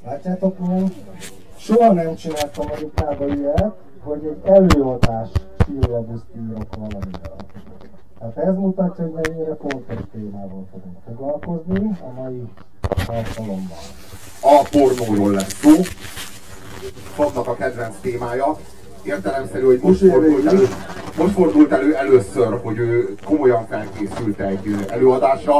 Látjátok, soha nem csináltam Amerikában ilyet, hogy egy előadás sílabuszt írok valamivel. Hát ez mutatja, hogy mennyire fontos témával fogunk foglalkozni a mai alkalommal. A pornóról lesz szó. Fabnak a kedvenc témája. Értelemszerű, hogy most fordult elő először, hogy ő komolyan felkészült egy előadásra.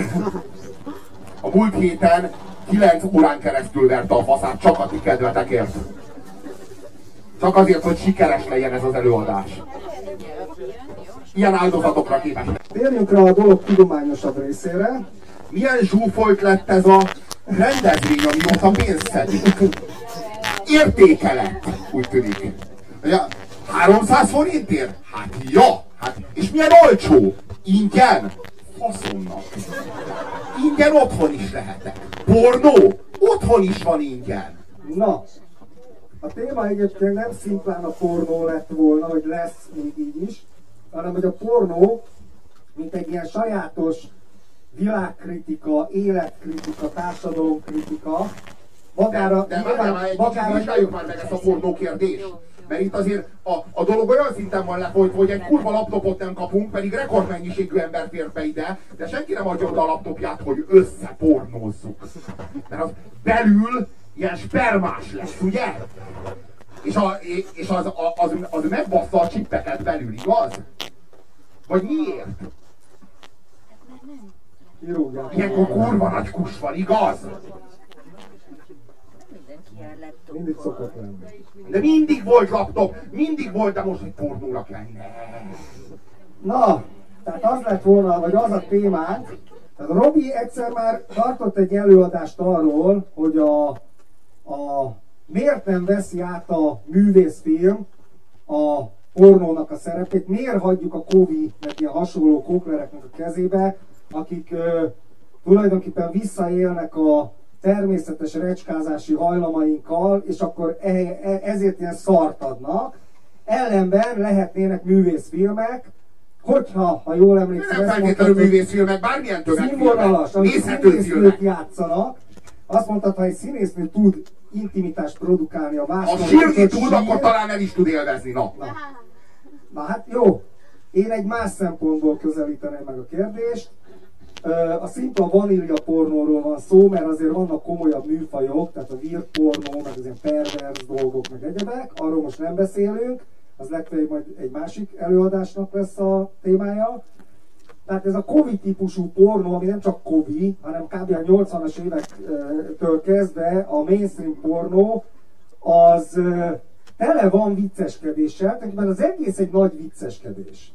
A múlt héten 9 órán keresztül verte a faszát csak a ti kedvetekért. Csak azért, hogy sikeres legyen ez az előadás. Ilyen áldozatokra képes. Térjünk rá a dolog tudományosabb részére. Milyen zsúfolt lett ez a rendezvény, amióta pénzt szedik? Értéke lett, úgy tűnik. 300 forintért? Hát ja! Hát, és milyen olcsó? Ingyen? Faszomnak. Ingyen otthon is lehetek. Pornó? Otthon is van ingyen. Na, a téma egyébként nem szimplán a pornó lett volna, hogy lesz még így is, hanem hogy a pornó, mint egy ilyen sajátos világkritika, életkritika, társadalomkritika, magára... De vizsgáljuk már meg ezt a pornó kérdést. Mert itt azért a dolog olyan szinten van lefolytva, hogy egy kurva laptopot nem kapunk, pedig rekordmennyiségű ember fér be ide, de senki nem adja oda a laptopját, hogy összepornózzuk. Mert az belül ilyen spermás lesz, ugye? És az megbassza a csippeket belül, igaz? Vagy miért? Ilyenkor kurva nagy kus van, igaz? Mindig szokott lenni. De mindig volt laptop, mindig volt, de most egy pornóra kell. Na, tehát az lett volna, vagy az a témánk, tehát Robi egyszer már tartott egy előadást arról, hogy miért nem veszi át a művészfilm a pornónak a szerepét, miért hagyjuk a Covid, meg ilyen hasonló kóklereknek a kezébe, akik tulajdonképpen visszaélnek a természetes recskázási hajlamainkkal, és akkor ezért ilyen szart adnak. Ellenben lehetnének művészfilmek, hogyha, ha jól emlékszem, nem feltétlenül művészfilmek, bármilyen színvonalas, amit színésznők játszanak. Azt mondtad, ha egy színésznő tud intimitást produkálni a másokat... Ha sírni tud, akkor talán el is tud élvezni, Na hát jó, én egy más szempontból közelíteném meg a kérdést. A szimpla vanília pornóról van szó, mert azért vannak komolyabb műfajok, tehát a weird pornó, meg az ilyen pervers dolgok, meg egyebek, arról most nem beszélünk, az legfeljebb majd egy másik előadásnak lesz a témája. Tehát ez a Covid típusú pornó, ami nem csak Covid, hanem kb. A 80-as évektől kezdve a mainstream pornó, az tele van vicceskedéssel, tehát az egész egy nagy vicceskedés.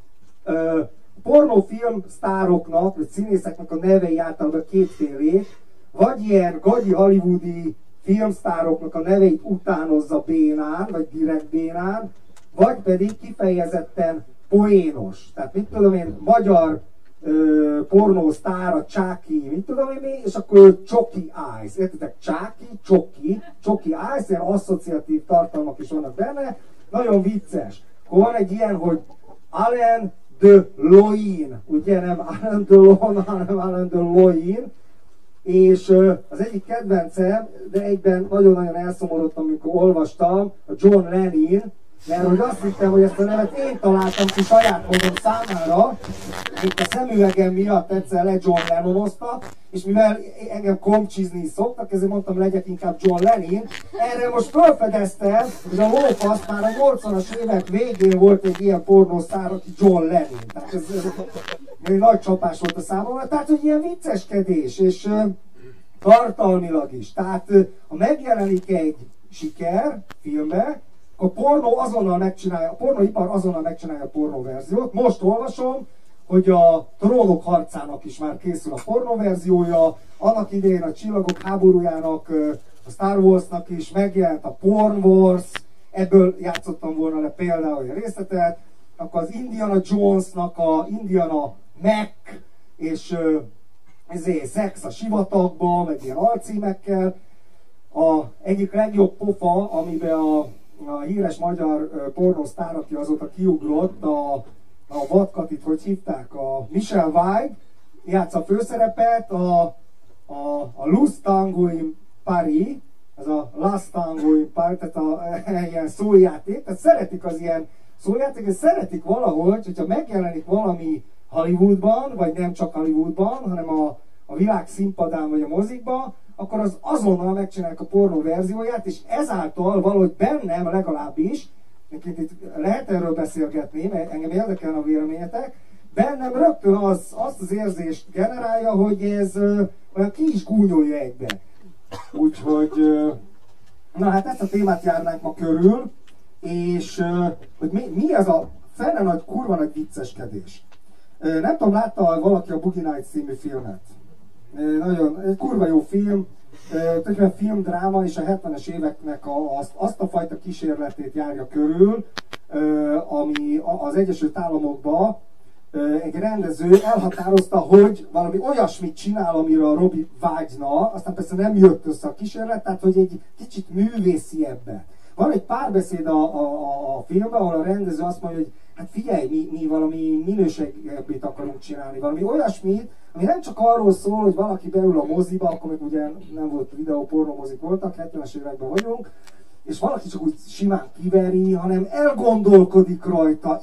Pornófilm sztároknak, vagy színészeknek a nevei általában kétfélé, vagy ilyen gagyi hollywoodi filmsztároknak a neveit utánozza bénán, vagy direkt bénán, vagy pedig kifejezetten poénos. Tehát mit tudom én, magyar pornósztár, a Csáki, mit tudom én mi, és akkor Csoki Eyes. Értitek? Csáki, Csoki Eyes, ilyen asszociatív tartalmak is vannak benne, nagyon vicces. Akkor van egy ilyen, hogy Alain de Loin, ugye nem Alain Delon, hanem Alain de Loin, és az egyik kedvencem, de egyben nagyon-nagyon elszomorodtam, amikor olvastam, a John Lennon, mert hogy azt hittem, hogy ezt a nevet én találtam ki saját magam számára, itt a szemüvegem miatt egyszer le John Lennonoztak, és mivel engem komcsizni szoktak, ezért mondtam, legyek inkább John Lennon. Erre most felfedeztem, hogy a lófasz már a 80-as évek végén volt egy ilyen pornósztár, aki John Lennon. Tehát ez egy nagy csapás volt a számomra. Tehát, hogy ilyen vicceskedés, és tartalmilag is. Tehát, ha megjelenik egy siker filmbe, a pornó azonnal megcsinálja, a pornóipar azonnal megcsinálja a pornóverziót. Most olvasom, hogy a Trónok harcának is már készül a pornóverziója, annak idején a Csillagok háborújának, a Star Warsnak is megjelent a Porn Wars, ebből játszottam volna le például a részletet, akkor az Indiana Jonesnak a Indiana Mac, és szex a sivatagban, meg ilyen alcímekkel. Egyik legjobb pofa, amiben a híres magyar pornósztár, aki azóta kiugrott, a vadkatit, hogy hívták, a Michelle White játsza a főszerepet, a Luz Tango in Paris, ez a Last Tango in Paris, tehát ilyen szójáték, tehát szeretik az ilyen szójáték, és szeretik valahogy, hogyha megjelenik valami Hollywoodban, vagy nem csak Hollywoodban, hanem a világ színpadán vagy a mozikban, akkor az azonnal megcsinálják a pornó verzióját, és ezáltal valahogy bennem legalábbis, itt lehet erről beszélgetni, mert engem érdekelne a véleményetek, bennem rögtön azt az érzést generálja, hogy ez olyan ki is gúnyolja egybe. Úgyhogy, na hát ezt a témát járnánk ma körül, és hogy mi az a fene nagy, kurva nagy vicceskedés. Nem tudom, látta valaki a Boogie Nights című filmet? Nagyon, egy kurva jó film, tulajdonképpen filmdráma, és a 70-es éveknek azt a fajta kísérletét járja körül, ami az Egyesült Államokban egy rendező elhatározta, hogy valami olyasmit csinál, amire a Robi vágyna, aztán persze nem jött össze a kísérlet, tehát hogy egy kicsit művészi ebben. Van egy párbeszéd a filmben, ahol a rendező azt mondja, hogy hát figyelj, mi valami minőségebbit akarunk csinálni, valami olyasmit, ami nem csak arról szól, hogy valaki beül a moziba, akkor még ugye nem volt videó, pornomozik voltak, 70-es években vagyunk, és valaki csak úgy simán kiveri, hanem elgondolkodik rajta,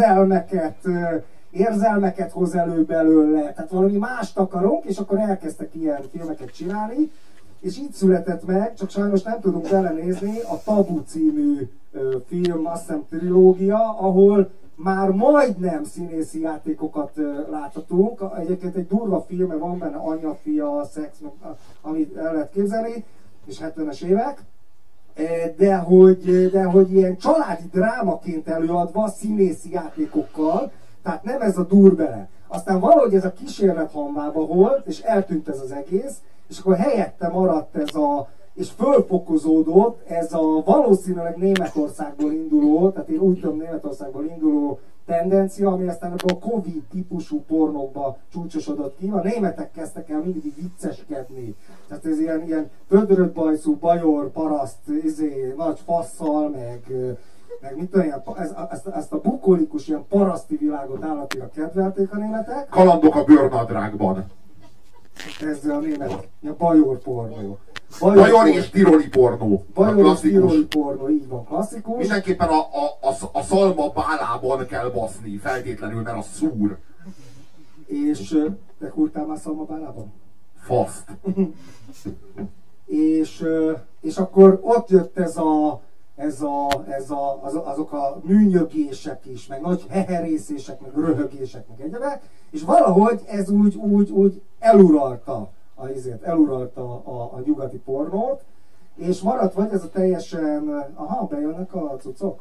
érzelmeket hoz elő belőle, tehát valami mást akarunk, és akkor elkezdtek ilyen filmeket csinálni, és így született meg, csak sajnos nem tudunk belenézni, a Tabu című film, azt hiszem trilógia, ahol már majdnem színészi játékokat láthatunk. Egyébként egy durva filme van benne, anya-fia, szex, amit el lehet képzelni, és 70-es évek. De hogy ilyen családi drámaként előadva, színészi játékokkal, tehát nem ez a durbele. Aztán valahogy ez a kísérlet hamvába volt, és eltűnt ez az egész, és akkor helyette maradt ez és fölfokozódott ez a valószínűleg Németországból induló, tehát én úgy tudom Németországból induló tendencia, ami aztán ebből a Covid típusú pornókba csúcsosodott ki. A németek kezdtek el mindig vicceskedni. Tehát ez ilyen pödrött bajszú, bajor, paraszt, nagy fasszal, meg mit tudom, ezt a bukolikus, ilyen paraszti világot állatira kedvelték a németek. Kalandok a bőrnadrágban. Ez a német, ilyen bajor pornó. Bajor és tiroli pornó. Bajor és tiroli pornó, így van, klasszikus. Mindenképpen a szalma bálában kell baszni, feltétlenül, mert a szúr. És te kurtál már szalma bálában? Faszt. és akkor ott jött azok a műnyögések is, meg nagy heherészések, meg röhögések, meg egyebek, és valahogy ez úgy eluralta a nyugati pornót, és maradt vagy ez a teljesen... Aha, bejönnek a cuccok?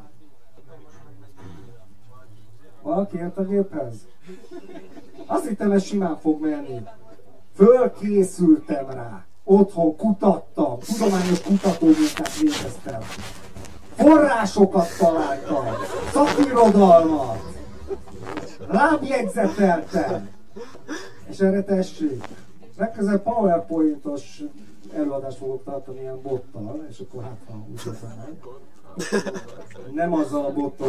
Valaki ért a géphez? Azt hittem, ez simán fog menni. Fölkészültem rá. Otthon kutattam, tudományos kutatómunkát végeztem. Forrásokat találtam, szakirodalmat, lábjegyzeteltem, és erre tessék. Legközelebb PowerPoint-os előadást fogok tartani ilyen bottal, és akkor hát ha úgy meg. Nem azzal a bottal.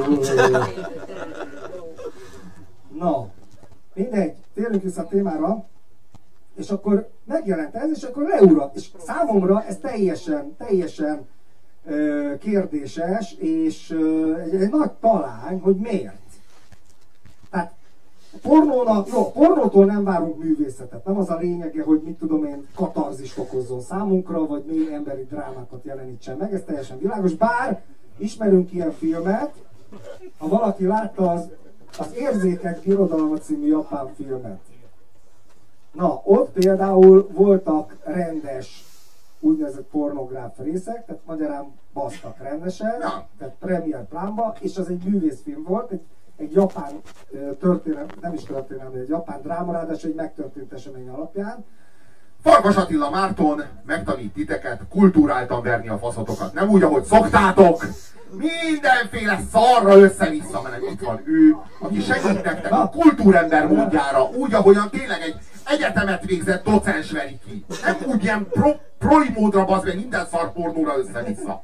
Na, mindegy, térjünk vissza a témára, és akkor megjelent ez, és akkor leurat. És számomra ez teljesen kérdéses, és egy nagy talány, hogy miért. Tehát pornótól nem várunk művészetet. Nem az a lényege, hogy mit tudom én, katarzist okozzon számunkra, vagy mély emberi drámákat jelenítsen meg, ez teljesen világos. Bár ismerünk ilyen filmet, ha valaki látta az Érzékek Birodalma című japán filmet. Na, ott például voltak rendes úgynevezett pornográf részek, tehát magyarán basztak rendesen, tehát premier plánba, és az egy művészfilm volt, egy japán történelem, nem is történelem, de egy japán dráma, ráadásul egy megtörtént esemény alapján. Farkas Attila Márton megtanít titeket kultúráltan verni a faszotokat. Nem úgy, ahogy szoktátok, mindenféle szarra össze-vissza, mert itt van ő, aki segít nektek a kultúrember módjára, úgy, ahogyan tényleg egy egyetemet végzett docens veri ki. Nem úgy ilyen proli módra bazd meg minden szar pornóra össze-vissza.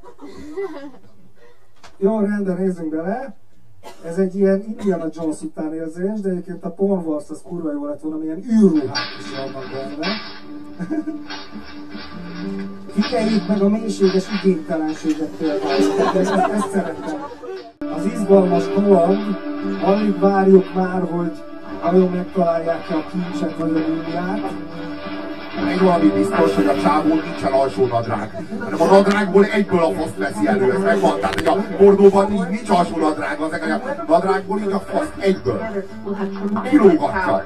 Jó, rendben, nézzünk bele. Ez egy ilyen Indiana Jones után érzés, de egyébként a Porn Wars az kurva jó lett volna, milyen űrruhák is vannak benne. Figyeljük meg a mélységes igénytelenséget például. Ezt szeretem. Az izgalmas kaland, alig várjuk már, hogy vajon megtalálják a kincset vagy a múmiát. Egy valami biztos, hogy a csávón nincsen alsó nadrág, hanem a nadrágból egyből a faszt veszi elő, ez megvan. Tehát, hogy a pornóban így nincs alsó nadrág, az a nadrágból így a faszt egyből kilógatja.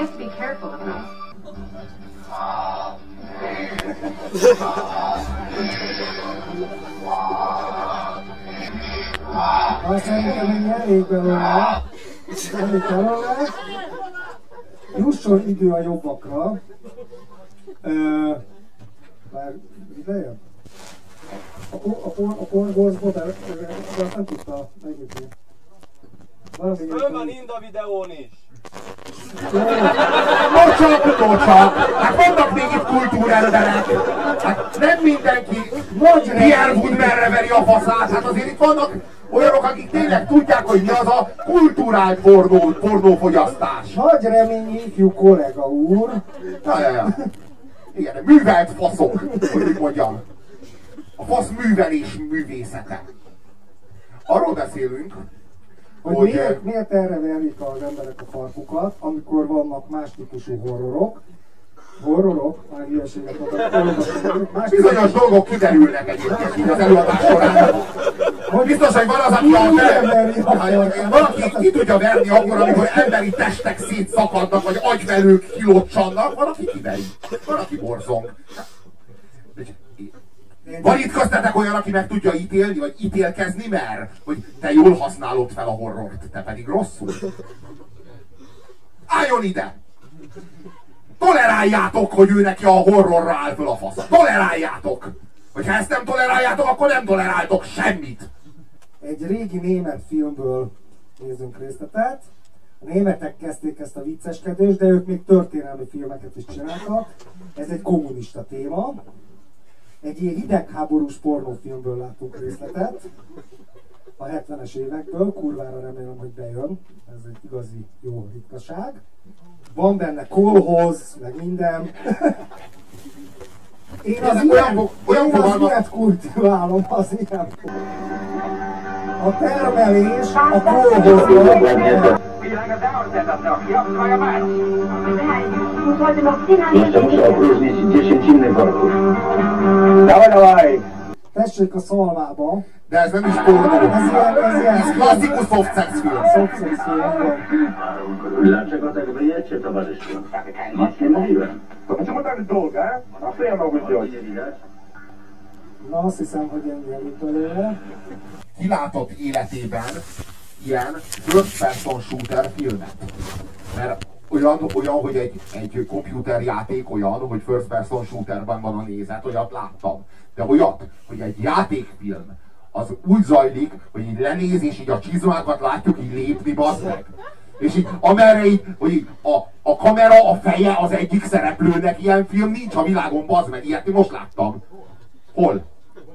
Azt szerintem ennyi elég belőle. Jusson idő a jobbakra. Már ideje? A porgózból, de nem tudta megütni. Föl van Ind a videón is! Nocsak! Hát vannak még itt kultúremberek! Hát nem mindenki Pierre Woodmerre veri a faszát, hát azért itt vannak olyanok, akik tényleg tudják, hogy mi az a kulturált pornófogyasztás. Nagy reményű ifjú kollega úr. Ja. Igen, művelt faszok, hogy mondjam. A fasz művelés művészete. Arról beszélünk, hogy miért erre verjék az emberek a farkukat, amikor vannak más típusú horrorok. Már hülyeséget adok. Bizonyos dolgok kiderülnek egyébként így az előadás során. Biztos, hogy van az, aki valaki ki tudja verni akkor, amikor emberi testek szétszakadnak, vagy agyvelők kilocsannak, van, aki kiveri. Van, aki borzong. Van itt köztetek olyan, aki meg tudja ítélni, vagy ítélkezni mer? Hogy te jól használod fel a horrort, te pedig rosszul. Álljon ide! Toleráljátok, hogy ő neki a horrorra áll föl a fasz. Toleráljátok! Hogyha ezt nem toleráljátok, akkor nem toleráltok semmit. Egy régi német filmből nézzünk részletet. A németek kezdték ezt a vicceskedést, de ők még történelmi filmeket is csináltak. Ez egy kommunista téma. Egy ilyen hidegháborús pornófilmből láttunk részletet. A 70-es évekből, kurvára remélem, hogy bejön. Ez egy igazi jó ritkaság. Van benne kolhoz, meg minden. Én az ilyet kultiválom, az ilyen. A termelés a kolhozban. Tessék a szalmába. De ez nem is pornó. Ez klasszikus soft-sex film. Soft-sex film. Dlaczego tak wyjecie, towarzyszu? Nic nie mówiłem. To почему так долго, а? А что я могу сделать? Nie widać? Na, azt hiszem, hogy ennyi előtt belőle. Ki látott életében ilyen first person shooter filmet? Mert olyan, hogy egy komputerjáték olyan, hogy first person shooterben van a nézet, olyat láttam. De olyat, hogy egy játékfilm az úgy zajlik, hogy így lenéz, és így a csizmákat látjuk így lépni, bazd meg. És így amerre így, hogy így a kamera, a feje az egyik szereplőnek, ilyen film nincs a világon, bazd meg, ilyet most láttam. Hol?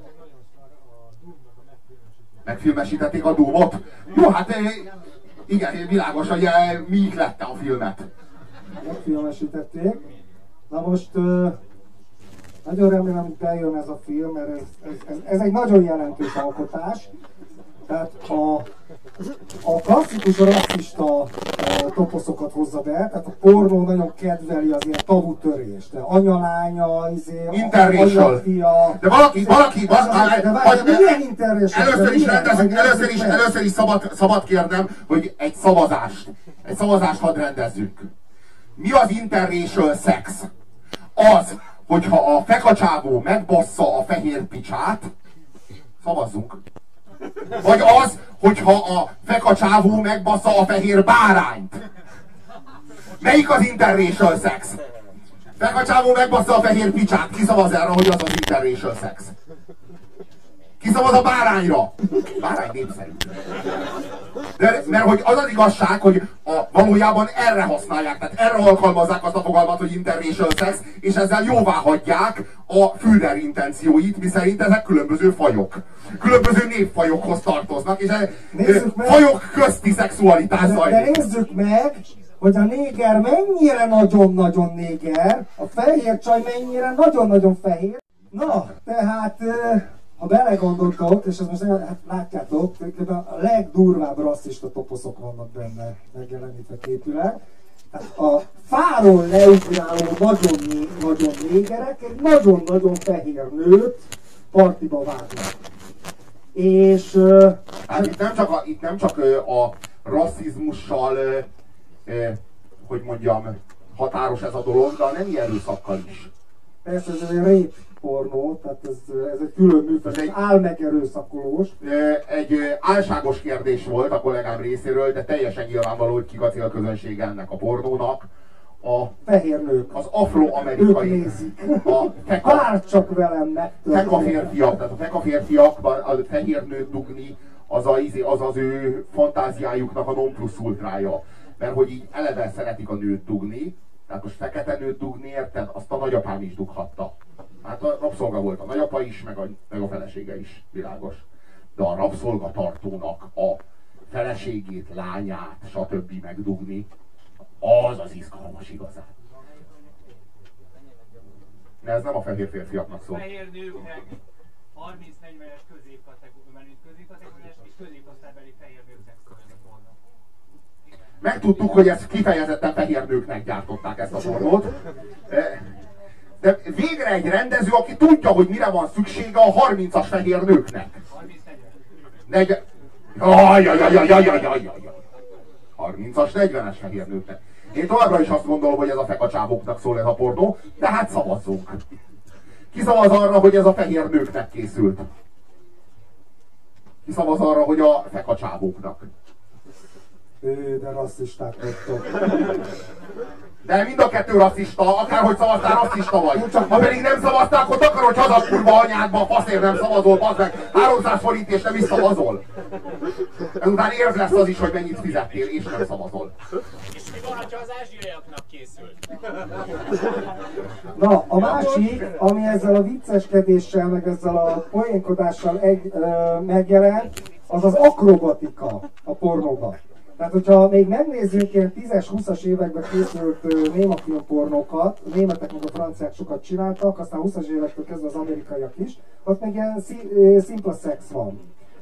Megfilmesítették a Doomot? Jó, hát igen, világos, hogy mi lette a filmet. Megfilmesítették. Na most nagyon remélem, hogy bejön ez a film, mert ez egy nagyon jelentős alkotás. Tehát a klasszikus rasszista toposzokat hozza be, tehát a pornó nagyon kedveli az ilyen tabutörést. Anyalánya, interracial. De valaki milyen interracial? Először is szabad kérnem, hogy egy szavazást hadd rendezzünk. Mi az interracial szex? Az, hogyha a fekacsávó megbassza a fehér picsát, szavazzunk. Vagy az, hogyha a fekacsávó megbassza a fehér bárányt. Melyik az interracial szex? Fekacsávó megbassza a fehér picsát. Ki szavaz erre, hogy az az interracial szex? Ki szavaz a bárányra? Bárány népszerű. De, mert hogy az az igazság, hogy valójában erre használják, tehát erre alkalmazzák azt a fogalmat, hogy interracial szex, és ezzel jóvá hagyják a Führer intencióit, miszerint ezek különböző fajok. Különböző népfajokhoz tartoznak, és fajok közti szexualitás zajlik. De nézzük meg, hogy a néger mennyire nagyon-nagyon néger, a fehér csaj mennyire nagyon-nagyon fehér. Na, tehát ha belegondoltok, és ezt most hát látjátok, a legdurvább rasszista toposzok vannak benne megjelenítve képileg. Tehát a fáról leugráló nagyon négerek egy nagyon-nagyon fehér nőt partiba vágnak. És... hát itt nem csak a rasszizmussal, hogy mondjam, határos ez a dolog, de a nemi erőszakkal is. Persze ez egy rape pornó, tehát ez egy külön műfaj, egy álmegerőszakolós. Egy álságos kérdés volt a kollégám részéről, de teljesen nyilvánvaló, hogy kik a célközönség ennek a pornónak. A fehér nők. Az afroamerikai. Ők nézik. Bár csak velem megtörténik. Feka férfiak, tehát a feka férfiakban a fehér nőt dugni, az az ő fantáziájuknak a non plus ultrája. Mert hogy így eleve szeretik a nőt dugni, tehát most fekete nőt dugni, érted? Azt a nagyapám is dughatta. Hát a rabszolga volt a nagyapa is, meg a felesége is, világos. De a rabszolgatartónak a feleségét, lányát, stb. Megdugni, az izgalmas igazán. De ez nem a fehér férfiaknak szól. Fehér nőknek 30-40-es középkategóriás és középosztálybeli fehér nőknek szólnak volna. Megtudtuk, hogy ezt kifejezetten fehér nőknek gyártották ezt a pornót. De végre egy rendező, aki tudja, hogy mire van szüksége a 30-as fehér nőknek. 30-as, 40-es fehér nőknek. Én továbbra is azt gondolom, hogy ez a fekacsáboknak szól ez a pornó, de hát szavazzunk. Ki szavaz arra, hogy ez a fehér nőknek készült? Ki szavaz arra, hogy a fekacsáboknak? De rasszisták vagytok. De mind a kettő rasszista, akárhogy szavaztál, rasszista vagy. Ha pedig nem szavaztál, akkor takarod haza kurva anyádba, faszért nem szavazol, bazd meg, 300 forint és nem is szavazol. Ezután érv lesz az is, hogy mennyit fizettél, és nem szavazol. És mi van, ha az ázsiaiaknak készül? Na, a másik, ami ezzel a vicceskedéssel, meg ezzel a poénkodással megjelent, az az akrobatika a pornóban. Tehát, hogyha még megnézzünk ilyen 10-es, 20-as években készült némafilmpornókat, a németek meg a franciák sokat csináltak, aztán 20-as évektől kezdve az amerikaiak is, ott meg ilyen szimpla szex van.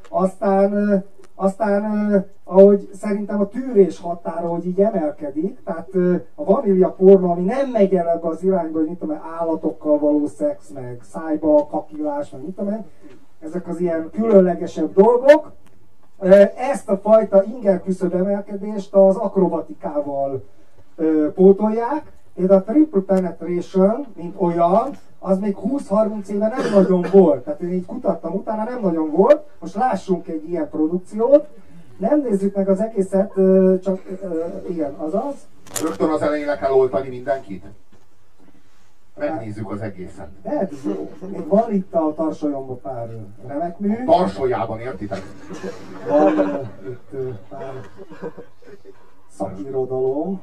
Aztán ahogy szerintem a tűrés határa, hogy így emelkedik, tehát a vanília pornó, ami nem megy el ebbe az irányba, hogy mit tudom, állatokkal való szex, meg szájba kakilás, meg mit tudom, ezek az ilyen különlegesebb dolgok, ezt a fajta inger küszöb emelkedést az akrobatikával pótolják. Például a triple penetration, mint olyan, az még 20-30 éve nem nagyon volt. Tehát én így kutattam utána, nem nagyon volt. Most lássunk egy ilyen produkciót. Nem nézzük meg az egészet, csak igen, azaz. Rögtön az elején le kell oltani mindenkit? Megnézzük az egészet. De jó. Még van itt a Tarsolyomban pár remek mű. Tarsolyában, értitek? Van itt pár szakirodalom.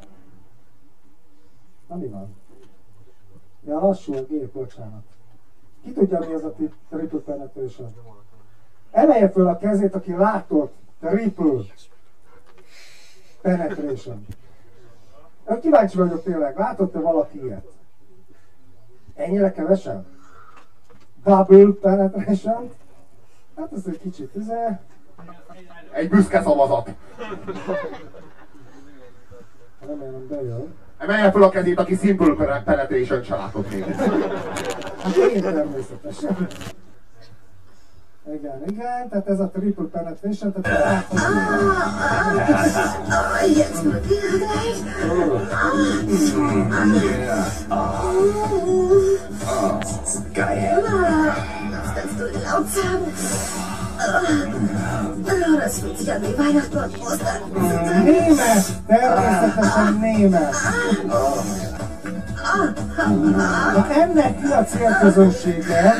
Na mi van? Ja, lassú a gép, bocsánat. Ki tudja, mi az a triple penetration? Emelje föl a kezét, aki látott triple penetration. Kíváncsi vagyok tényleg, látott-e valaki ilyet? Ennyire kevesen? Double penetration? Hát ez egy kicsit Egy büszke szavazat. Remélem bejön. Emelje fel a kezét, aki simple penetration se látott még. Hát én természetesen. Igen, tehát ez a triple penetration, tehát Jetzt wird gleich. Geil. Das kannst du laut sagen. Das fühlt sich an wie Weihnachten und Ostern. Német! Természetesen német! Na ennek ki a célközönsége?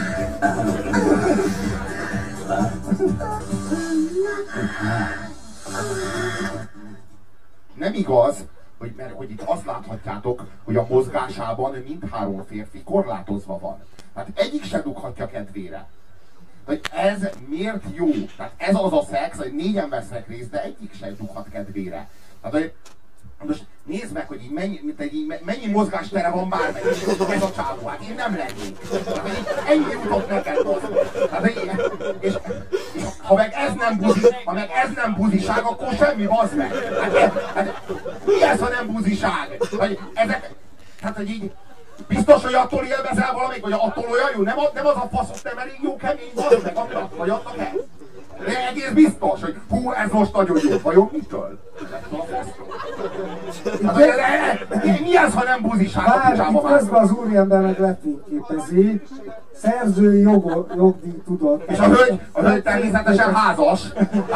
Nem igaz, hogy itt azt láthatjátok, hogy a mozgásában mindhárom férfi korlátozva van. Hát egyik se dughatja kedvére. Hogy ez miért jó? Tehát ez az a szex, hogy négyen vesznek részt, de egyik se dughat kedvére. Tehát, hogy Most nézd meg, hogy így mennyi mozgástere van bármelyik, ez a csávó, hát én nem lennék. Hát ennyi jutott neked hozni. Hát, és ha meg ez nem buziság, akkor semmi, bazd meg. Hát mi ez, ha nem buziság? Hát, hogy így biztos, hogy attól élvezel valamelyik, vagy attól olyan jó? Nem az a faszot, nem elég jó kemény, bazd meg, amiatt vagy adnak el. De egész biztos, hogy hú, ez most nagyon jó. Vajon mitől? Hát, mi az, ha nem buziság a pizsába? Itt közben az úriember meg lefényképezi, szerzői jogdíj tudott. És a hölgy természetesen házas.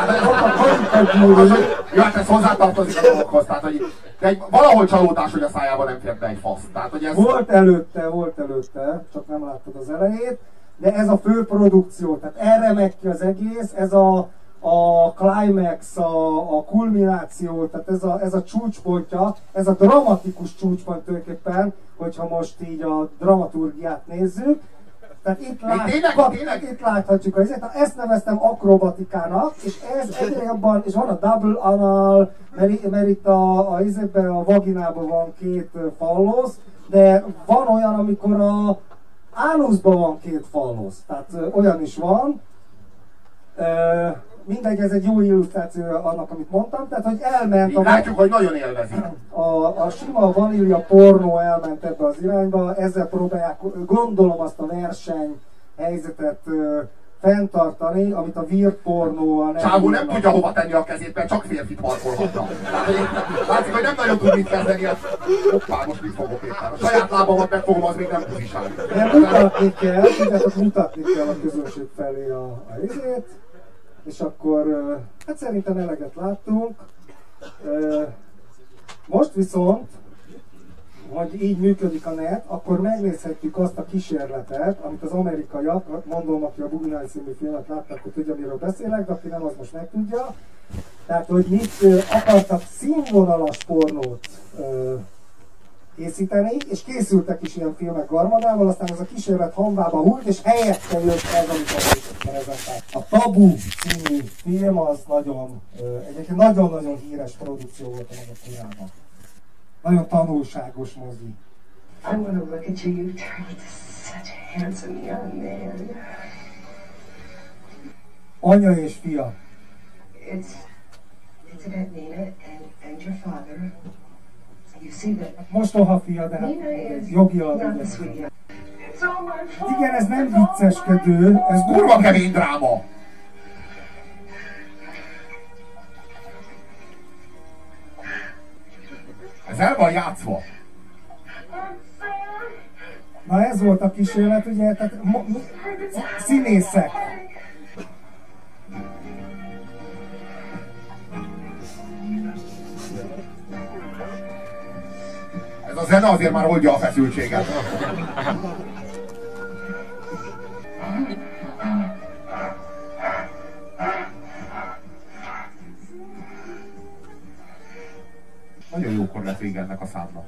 Hát ez hozzátartozik a dologhoz. Tehát, hogy valahol csalódás, hogy a szájába nem fért be egy fasz. Tehát, hogy ez... Volt előtte, csak nem láttad az elejét. De ez a fő produkció, tehát erre megy ki az egész, ez a climax, a kulmináció, tehát ez a csúcspontja, ez a dramatikus csúcspont tulajdonképpen, hogyha most így a dramaturgiát nézzük. Tehát itt láthatjuk, ezt neveztem akrobatikának, és ez egyre jobban, és van a double anal, mert itt a vaginában van két fallosz, de van olyan, amikor a ánuszban van két fallosz, tehát olyan is van. Mindegy, ez egy jó illusztráció annak, amit mondtam, tehát hogy elment látjuk, hogy nagyon élvezik. A sima vanília pornó elment ebbe az irányba, ezzel próbálják, gondolom, azt a versenyhelyzetet fenntartani, amit a weird pornóval nem... Csávó nem tudja hova tenni a kezét, mert csak férfit parkolhatna. Látszik, hogy nem nagyon tud mit kezdeni. Hoppá, most mit fogok éppen? A saját lábamat megfogom, az még nem buziság. De mutatni kell, tudjátok, mutatni kell a közönség felé a izét, és akkor hát szerintem eleget láttunk. Most viszont, hogy így működik a net, akkor megnézhetjük azt a kísérletet, amit az amerikaiak, mondom, aki a Boogie Nights című filmet látta, akkor tudja, miről beszélek, de aki nem, az most megtudja. Tehát, hogy mit akartak színvonalas pornót készíteni, és készültek is ilyen filmek garmadával, aztán ez a kísérlet hamvába hult, és helyette jött ez, amit prezentált. A Tabu című film az egyébként nagyon-nagyon híres produkció volt a maga korában. Nagyon tanulságos mozi. I want to look at you. You turn into such a handsome young man. Anya és fia. It's about Nina and your father. You see that Mostoha fia, de hát jogilag not the ugye. sweet young. Hát igen, ez nem vicceskedő, ez Kurva kemény dráma! Ez el van játszva. Na ez volt a kísérlet, ugye, tehát színészek. Ez a zene azért már oldja a feszültséget. Nagyon jókor lesz vége ennek a számnak.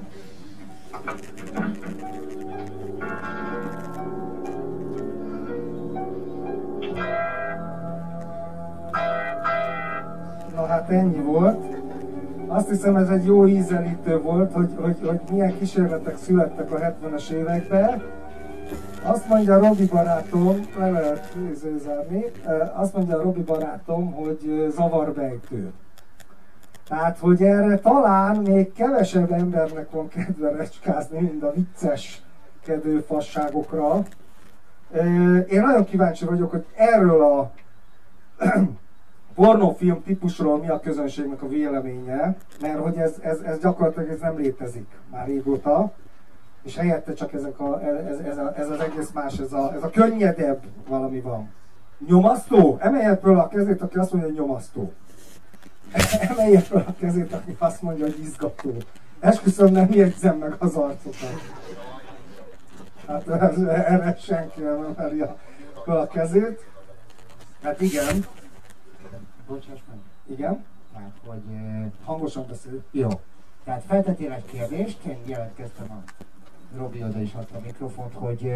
Na hát ennyi volt. Azt hiszem, ez egy jó ízelítő volt, hogy milyen kísérletek születtek a 70-es években. Azt mondja Robi barátom, le lehet zárni, azt mondja Robi barátom, hogy zavarbejtő. Tehát, hogy erre talán még kevesebb embernek van kedve recskázni, mint a vicceskedő fasságokra. Én nagyon kíváncsi vagyok, hogy erről a pornófilm típusról mi a közönségnek a véleménye, mert hogy ez gyakorlatilag ez nem létezik már régóta, és helyette csak ez az egész más, ez a könnyedebb valami van. Nyomasztó? Emelje föl a kezét, aki azt mondja, hogy nyomasztó. Emelje fel a kezét, aki azt mondja, hogy izgató. Esküszöm, nem jegyzem meg az arcokat. Hát erre senki nem emelje fel a kezét. Hát igen. Bocsáss meg. Igen? Tehát, hogy... Hangosan beszél. Jó. Tehát feltettél egy kérdést, én jelentkeztem a Robi oda is adta a mikrofont, hogy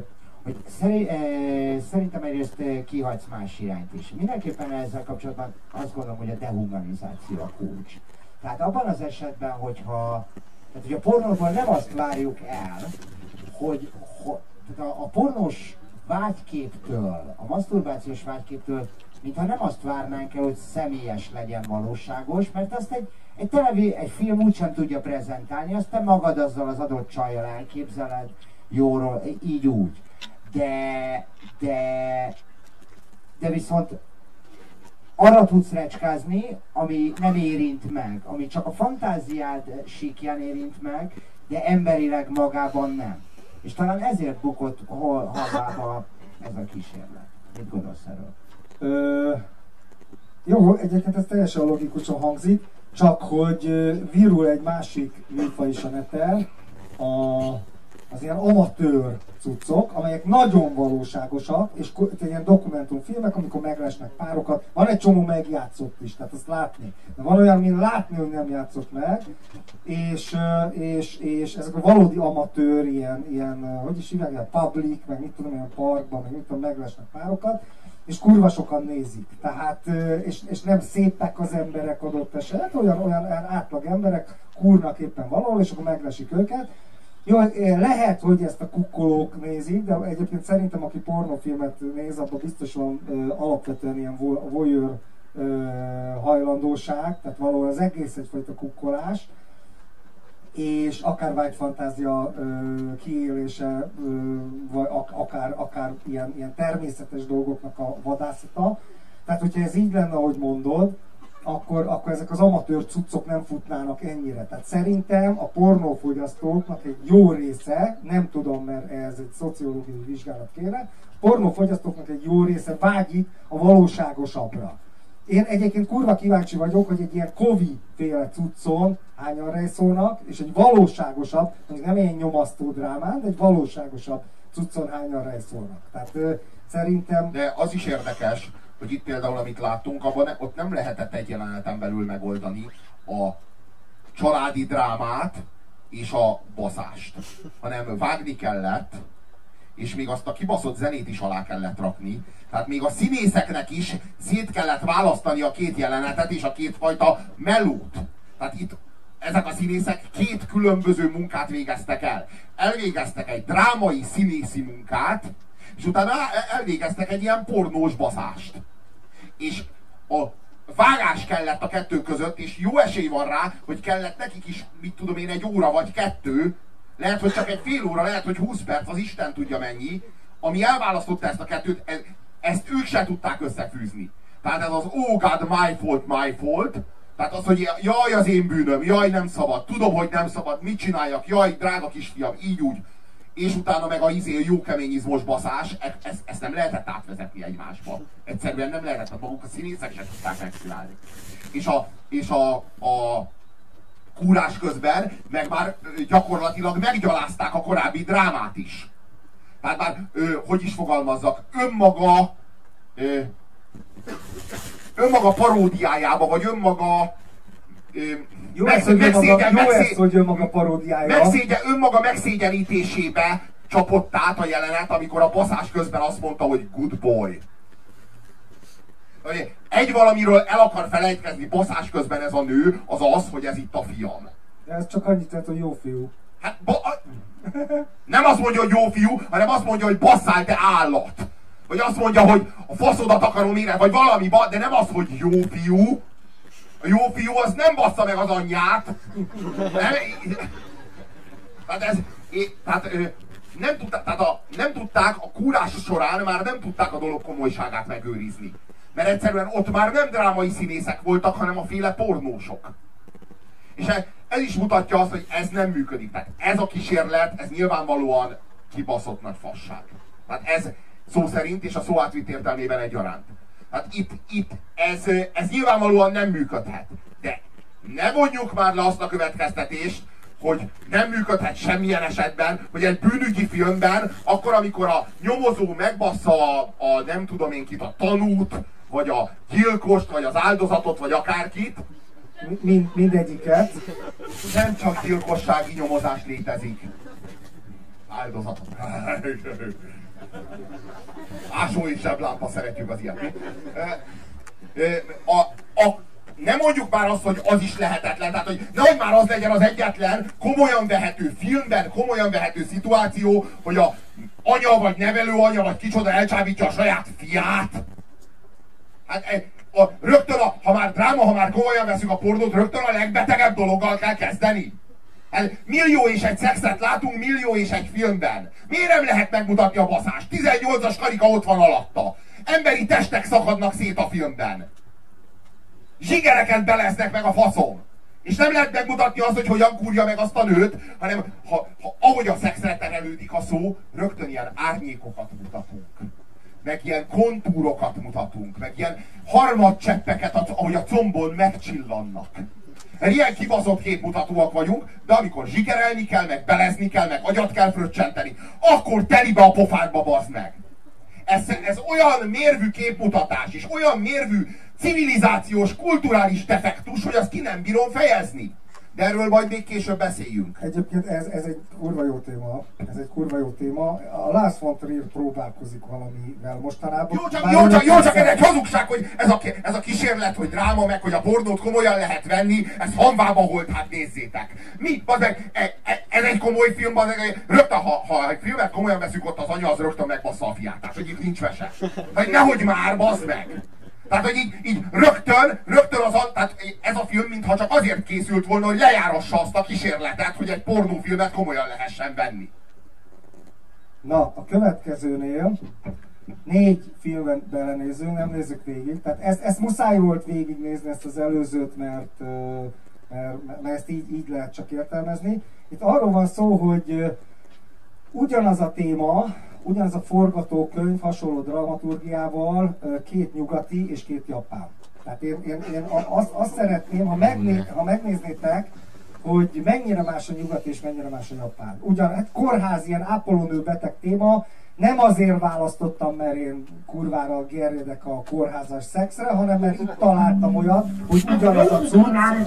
szerintem egyrészt kihagysz más irányt is. Mindenképpen ezzel kapcsolatban azt gondolom, hogy a dehumanizáció a kulcs. Tehát abban az esetben, hogyha a pornóból nem azt várjuk el, hogy tehát a pornós vágyképtől, a maszturbációs vágyképtől, mintha nem azt várnánk el, hogy személyes legyen, valóságos, mert azt egy film úgysem tudja prezentálni, azt te magad azzal az adott csajjal elképzeled, jóról, így úgy. De viszont arra tudsz recskázni, ami nem érint meg, ami csak a fantáziád síkján érint meg, de emberileg magában nem. És talán ezért bukott halvába ez a kísérlet. Mit gondolsz erről? Jó, egyébként ez teljesen logikusan hangzik, csak hogy virul egy másik műfaj is a neten, az ilyen amatőr cuccok, amelyek nagyon valóságosak, és ilyen dokumentumfilmek, amikor meglesnek párokat, van egy csomó megjátszott is, tehát azt látni. De van olyan, mint látni, hogy nem játszott meg, és ezek a valódi amatőr, ilyen hogy is hívják, ilyen public, meg mit tudom, ilyen parkban, meg mit tudom, meglesnek párokat, és kurva sokan nézik. Tehát, és nem szépek az emberek adott eset, olyan átlag emberek kúrnak éppen valahol, és akkor meglesik őket. Jó, lehet, hogy ezt a kukkolók nézik, de egyébként szerintem, aki pornófilmet néz, abban biztos van alapvetően ilyen voyeur hajlandóság, tehát valahol az egész egyfajta kukkolás, és akár vágyfantázia kiélése, vagy akár ilyen természetes dolgoknak a vadászata. Tehát, hogyha ez így lenne, ahogy mondod, akkor ezek az amatőr cuccok nem futnának ennyire. Tehát szerintem a pornófogyasztóknak egy jó része, nem tudom, mert ez egy szociológiai vizsgálat kéne, a pornófogyasztóknak egy jó része vágyik a valóságosabbra. Én egyébként kurva kíváncsi vagyok, hogy egy ilyen Covid-féle cuccon hányan rejszolnak, és egy valóságosabb, mondjuk nem ilyen nyomasztó drámán, de egy valóságosabb cuccon hányan rejszolnak. Tehát szerintem... De az is érdekes, hogy itt például, amit láttunk, ott nem lehetett egy jeleneten belül megoldani a családi drámát és a baszást, hanem vágni kellett, és még azt a kibaszott zenét is alá kellett rakni. Tehát még a színészeknek is szét kellett választani a két jelenetet és a kétfajta melót. Tehát itt ezek a színészek két különböző munkát végeztek el. Elvégeztek egy drámai színészi munkát, és utána elvégeztek egy ilyen pornós baszást. És a vágás kellett a kettő között, és jó esély van rá, hogy kellett nekik is, mit tudom én, egy óra vagy kettő, lehet, hogy csak egy fél óra, lehet, hogy 20 perc, az Isten tudja mennyi, ami elválasztotta ezt a kettőt, ezt ők se tudták összefűzni. Tehát ez az oh God, my fault, tehát az, hogy jaj, az én bűnöm, jaj, nem szabad, tudom, hogy nem szabad, mit csináljak, jaj, drága kisfiam, így úgy. És utána meg a jó kemény izmos baszás, ezt nem lehetett átvezetni egymásba. Egyszerűen nem lehetett, mert maguk a színészek sem tudták megcsinálni. És a kúrás közben meg már gyakorlatilag meggyalázták a korábbi drámát is. Tehát már, hogy is fogalmazzak, önmaga paródiájába, vagy önmaga önmaga megszégyenítésébe csapott át a jelenet, amikor a baszás közben azt mondta, hogy good boy. Egy valamiről el akar felejtkezni baszás közben ez a nő, az az, hogy ez itt a fiam. De ez csak annyit tett, hogy jó fiú. Hát, nem azt mondja, hogy jó fiú, hanem azt mondja, hogy basszál, te állat. Vagy azt mondja, hogy a faszodat akarom érni, vagy valami, de nem az, hogy jó fiú. A jó fiú az nem bassza meg az anyját. Nem tudták a kúrás során, már nem tudták a dolog komolyságát megőrizni. Mert egyszerűen ott már nem drámai színészek voltak, hanem a féle pornósok. És ez is mutatja azt, hogy ez nem működik. Tehát ez a kísérlet, ez nyilvánvalóan kibaszott nagy fasság. Tehát ez szó szerint és a szó átvitt értelmében egyaránt. Hát itt ez nyilvánvalóan nem működhet. De ne vonjuk már le azt a következtetést, hogy nem működhet semmilyen esetben, hogy egy bűnügyi filmben, akkor amikor a nyomozó megbassza a nem tudom én kit, a tanút, vagy a gyilkost, vagy az áldozatot, vagy akárkit. Mindegyiket. Nem csak gyilkossági nyomozás létezik. Áldozatot. Ásó és zseblámpa, szeretjük az ilyet. nem mondjuk már azt, hogy az is lehetetlen, tehát hogy nehogy már az legyen az egyetlen komolyan vehető filmben, komolyan vehető szituáció, hogy a anya vagy nevelőanya vagy kicsoda elcsábítja a saját fiát. Hát rögtön, ha már dráma, ha már komolyan veszünk a pornót, rögtön a legbetegebb dologgal kell kezdeni. Hát millió és egy szexet látunk millió és egy filmben. Miért nem lehet megmutatni a baszást? 18-as karika ott van alatta. Emberi testek szakadnak szét a filmben. Zsigereket beleznek meg a faszom. És nem lehet megmutatni azt, hogy hogyan kúrja meg azt a nőt, hanem ahogy a szexre terelődik a szó, rögtön ilyen árnyékokat mutatunk. Meg ilyen kontúrokat mutatunk, meg ilyen harmadcseppeket, ahogy a combon megcsillannak. Ilyen kibaszott képmutatóak vagyunk, de amikor zsigerelni kell, meg belezni kell, meg agyat kell fröccsenteni, akkor telibe a pofádba, bazd meg! Ez olyan mérvű képmutatás, és olyan mérvű civilizációs, kulturális defektus, hogy azt ki nem bírom fejezni. De erről majd még később beszéljünk. Egyébként ez egy kurva jó téma. Ez egy kurva jó téma. A Lars von Trier próbálkozik valamivel mostanában. Jó, csak ez egy hazugság, hogy ez a kísérlet, hogy dráma meg, hogy a pornót komolyan lehet venni, ez hanvába holt, hát nézzétek. Mi? Ez egy komoly film, rögtön, ha egy filmet komolyan veszünk, ott az anya az rögtön megbassza a fiát. Tehát, hogy itt nincs mese. Hogy nehogy már, bazd meg! Tehát, hogy így rögtön tehát ez a film mintha csak azért készült volna, hogy lejárassa azt a kísérletet, hogy egy pornófilmet komolyan lehessen venni. Na, a következőnél 4 filmet belenézünk, nem nézzük végig. Tehát ezt muszáj volt végignézni, ezt az előzőt, mert ezt így lehet csak értelmezni. Itt arról van szó, hogy ugyanaz a téma, ugyanaz a forgatókönyv hasonló dramaturgiával, 2 nyugati és 2 japán. Tehát én azt szeretném, ha megnéznétek, hogy mennyire más a nyugati és mennyire más a japán. Hát kórház, ilyen ápolónő beteg téma, nem azért választottam, mert én kurvára gerjedek a kórházas szexre, hanem mert itt találtam olyat, hogy ugyanaz a cucc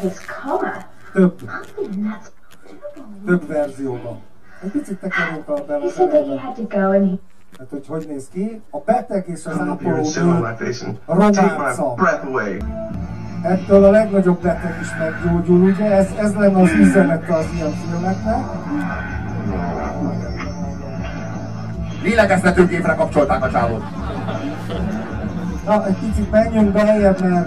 több verzióban. Egy picit tekerünk a bele. Hát, hogy néz ki? A beteg és az ápolónő románca. Ettől a legnagyobb beteg is meggyógyul, ugye? Ez lenne az üzenete az ilyen filmeknek. Lélegeztetőgépre kapcsolták a csávot. Na, egy picit menjünk beljebb, mert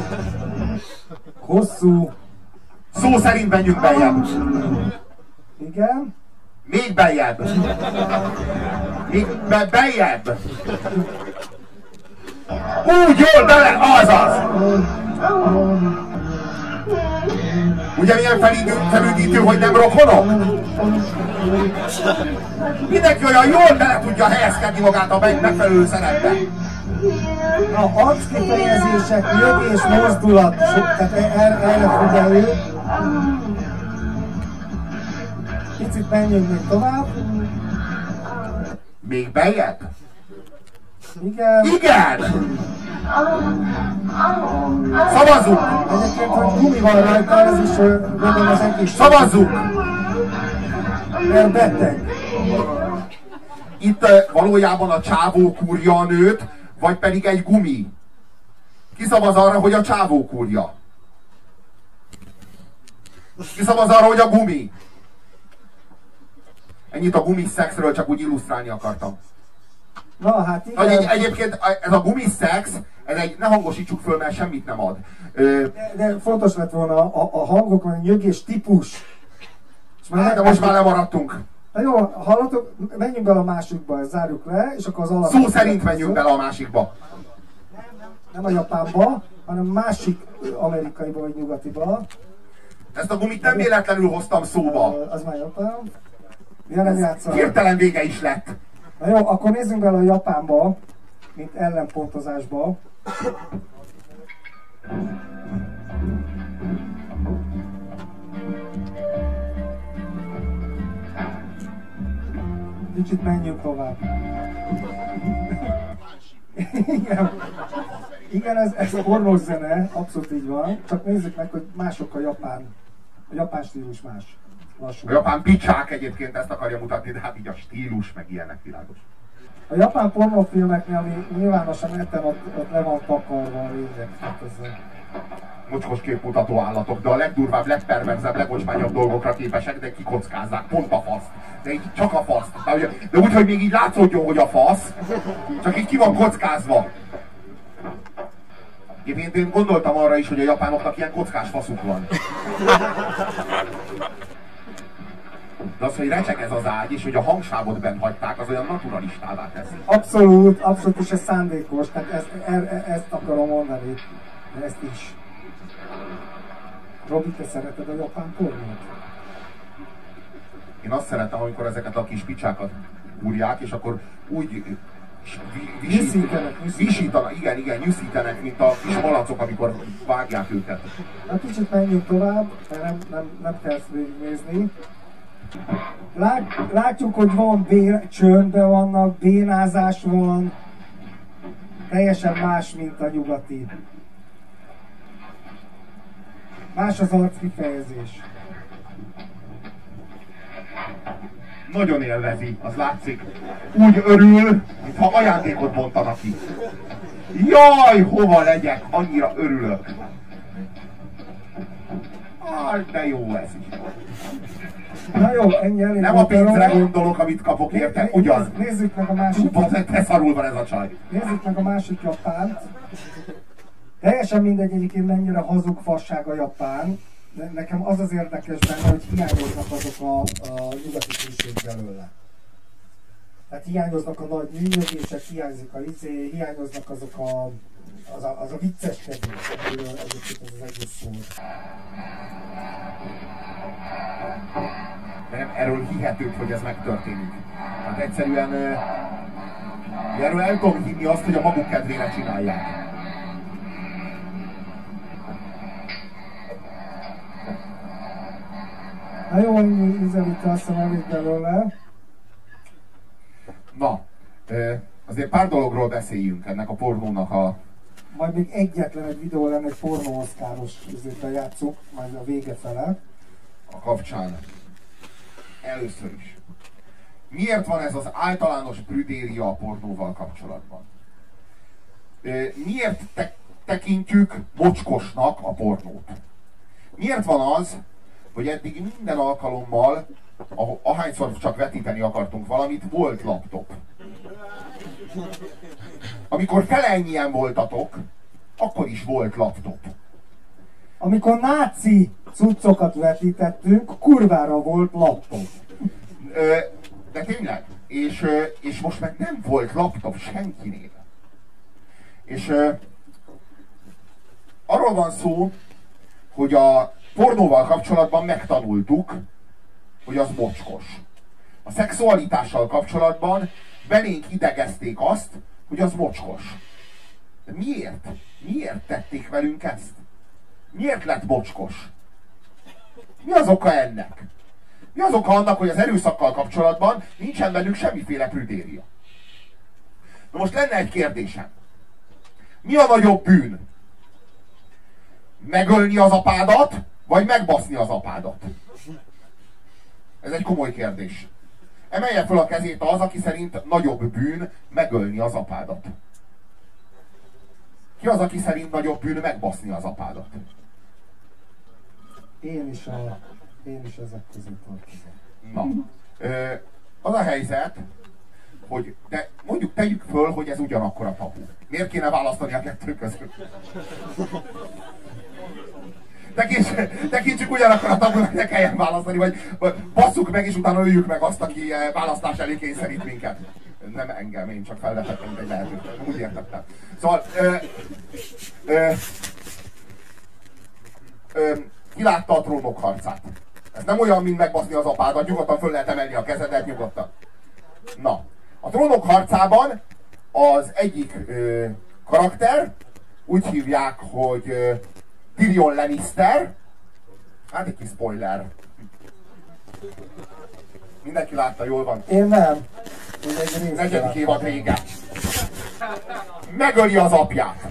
hosszú. Szó szerint menjünk beljebb. Igen. Még beljebb. Még beljebb. Úgy jól bele, azaz. Ugye milyen felüdítő, hogy nem rokonok? Mindenki olyan jól bele tudja helyezkedni magát a megfelelő szerepbe. A arckifejezések, nyögés, mozdulat, tehát erre figyeljük. Picit menjünk még tovább. Még beljebb? Igen. Igen! Szavazzuk! Egyébként, hogy gumi van rajta, ez is gondolom az egy kis... Szavazzuk! Mert beteg. Itt valójában a csávó kúrja a nőt, vagy pedig egy gumi. Ki szavaz arra, hogy a csávó kúrja? Ki szavaz arra, hogy a gumi? Ennyit a gumis szexről csak úgy illusztrálni akartam. Na, hát igen. Egyébként ez a gumis szex, ne hangosítsuk föl, mert semmit nem ad. De fontos lett volna a hangok, a nyögés típus. De most már lemaradtunk. Na jó, hallottuk, menjünk bele a másikba, zárjuk le, és akkor az alap... Szó szerint menjünk bele a másikba. Nem a japánba, hanem másik amerikaiba vagy nyugatiba. Ezt a gumit nem véletlenül hoztam szóba. Az már japán. Ja, nem játszol. Hirtelen vége is lett. Na jó, akkor nézzünk bele a japánba, mint ellenpontozásba. Kicsit menjünk tovább. Igen, ez pornós zene, abszolút így van. Csak nézzük meg, hogy mások a japán stílus más. Lassú. A japán picsák egyébként ezt akarja mutatni, de hát így a stílus, meg ilyenek világos. A japán pornófilmeknél, ami nyilvánosan neten ott le van takarva a lényeg. Hát ez mocskos képmutató állatok, de a legdurvább, legperverzebb, legocsmányabb dolgokra képesek, de kikockázzák, pont a fasz. De így csak a fasz. De úgy, hogy még így látszódjon, hogy a fasz, csak így ki van kockázva. Én gondoltam arra is, hogy a japánoknak ilyen kockás faszuk van. De az, hogy recseg ez az ágy, és hogy a hangsávot bent hagyták, az olyan naturalistává teszi. Abszolút, abszolút, és ez szándékos, tehát ezt akarom mondani, de ezt is. Robi, te szereted a japán pornót? Én azt szeretem, amikor ezeket a kis picsákat húrják, és akkor úgy visítanak, igen, nyűszítenek, mint a kis malacok, amikor vágják őket. Na kicsit menjünk tovább, mert nem kell végignézni. Látjuk, hogy van csöndben vannak, bénázás van, teljesen más, mint a nyugati. Más az arckifejezés. Nagyon élvezi, az látszik. Úgy örül, mintha ajándékot bontanak ki. Jaj, hova legyek, annyira örülök. De jó ez is. Na jó, ennyi elég. Nem a pénzre gondolok, amit kapok érte, ugyan. Nézzük meg a másik. Te szarul van ez a csaj. Nézzük meg a másik Japánt. Teljesen mindegy egyébként mennyire hazug fasság a Japán. De nekem az az érdekes benne, hogy hiányoznak azok a nyugati klisék belőle. Tehát hiányoznak a nagy nyűnyögések, hiányzik a hiányoznak azok az a vicceskedés, amiről egyébként az egész szól. Erről hihetőbb, hogy ez megtörténik. Hát egyszerűen erről el tudom hinni azt, hogy a maguk kedvére csinálják. Na jó, ízelítve azt hiszem elég belőle. Na, azért pár dologról beszéljünk ennek a pornónak a... Majd még egyetlen egy videó lenne, egy pornó-oszkáros üzletben játszunk, majd a vége fele. A kapcsán. Először is. Miért van ez az általános prüdéria a pornóval kapcsolatban? Miért tekintjük mocskosnak a pornót? Miért van az, hogy eddig minden alkalommal, ahányszor csak vetíteni akartunk valamit, volt laptop? Amikor fele ennyien voltatok, akkor is volt laptop. Amikor náci cuccokat vetítettünk, kurvára volt laptop. De tényleg. És most meg nem volt laptop senkinél. És arról van szó, hogy a pornóval kapcsolatban megtanultuk, hogy az mocskos. A szexualitással kapcsolatban belénk idegezték azt, hogy az mocskos. De miért? Miért tették velünk ezt? Miért lett mocskos? Mi az oka ennek? Mi az oka annak, hogy az erőszakkal kapcsolatban nincsen bennünk semmiféle prüdéria? Na most lenne egy kérdésem. Mi a nagyobb bűn? Megölni az apádat, vagy megbaszni az apádat? Ez egy komoly kérdés. Emelje fel a kezét az, aki szerint nagyobb bűn megölni az apádat. Ki az, aki szerint nagyobb bűn megbaszni az apádat? Én is ezek között tartozom. Na, az a helyzet, hogy de mondjuk tegyük föl, hogy ez ugyanakkor a tabu. Miért kéne választani a kettő között? Tekintsük ugyanakkor a tabunak, ne kelljen választani, vagy basszuk meg, és utána öljük meg azt, aki választás elé kényszerít minket. Nem engem, én csak felvetettem egy lehetőséget. Úgy értettem. Szóval, ki látta a Trónok harcát? Ez nem olyan, mint megbaszni az apádat, nyugodtan föl lehet emelni a kezedet, nyugodtan. Na, a Trónok harcában az egyik karakter, úgy hívják, hogy Tyrion Lannister. Hát egy kis spoiler. Mindenki látta, jól van? Én nem. Negyedik évad vége. Megöli az apját.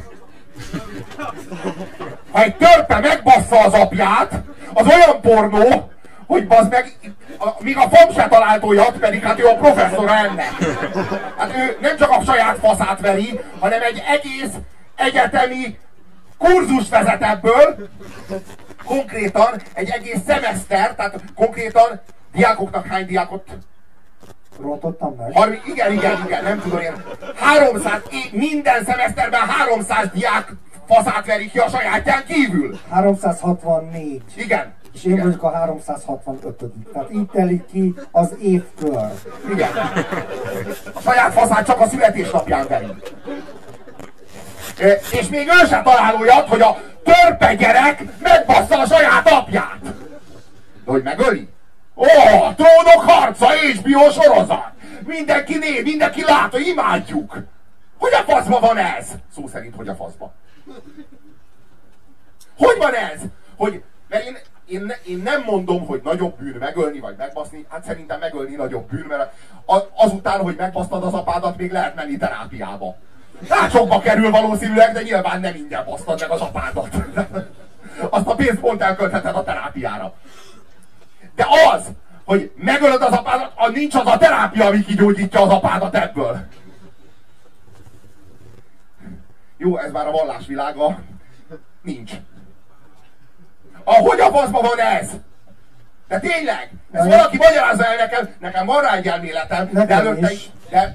Ha egy törpe megbassza az apját, az olyan pornó, hogy bazd meg, míg a fam se talált olyat, pedig hát ő a professzora ennek. Hát ő nem csak a saját faszát veri, hanem egy egész egyetemi kurzus vezet ebből, konkrétan egy egész szemeszter, tehát konkrétan diákoknak hány diákot? Rontottam meg? Igen, nem tudom én. 300, minden szemeszterben 300 diák faszát verik ki a sajátján kívül. 364. Igen. És én vagyok a 365. Tehát így telik ki az évkör. Igen. A saját faszát csak a születésnapján veri. És még ő se talál olyat, hogy a törpe gyerek megbassza a saját apját. De hogy megöli? Ó, a Trónok harca, HBO sorozat! Mindenki néz, mindenki lát, hogy imádjuk! Hogy a faszba van ez? Szó szerint, hogy a faszba. Hogy van ez? Hogy, mert én nem mondom, hogy nagyobb bűn megölni vagy megbaszni. Hát szerintem megölni nagyobb bűn, mert azután, hogy megbasztad az apádat, még lehet menni terápiába. Hát sokba kerül valószínűleg, de nyilván nem ingyen basztad meg az apádat. Azt a pénzt pont elköltheted a terápiára. De az, hogy megölöd az apádat, nincs az a terápia, ami kigyógyítja az apádat ebből. Jó, ez már a vallásvilága. Nincs. Hogy a faszban van ez? De tényleg? Ezt valaki magyarázza el nekem van rá egy elméletem, de előtte is. De...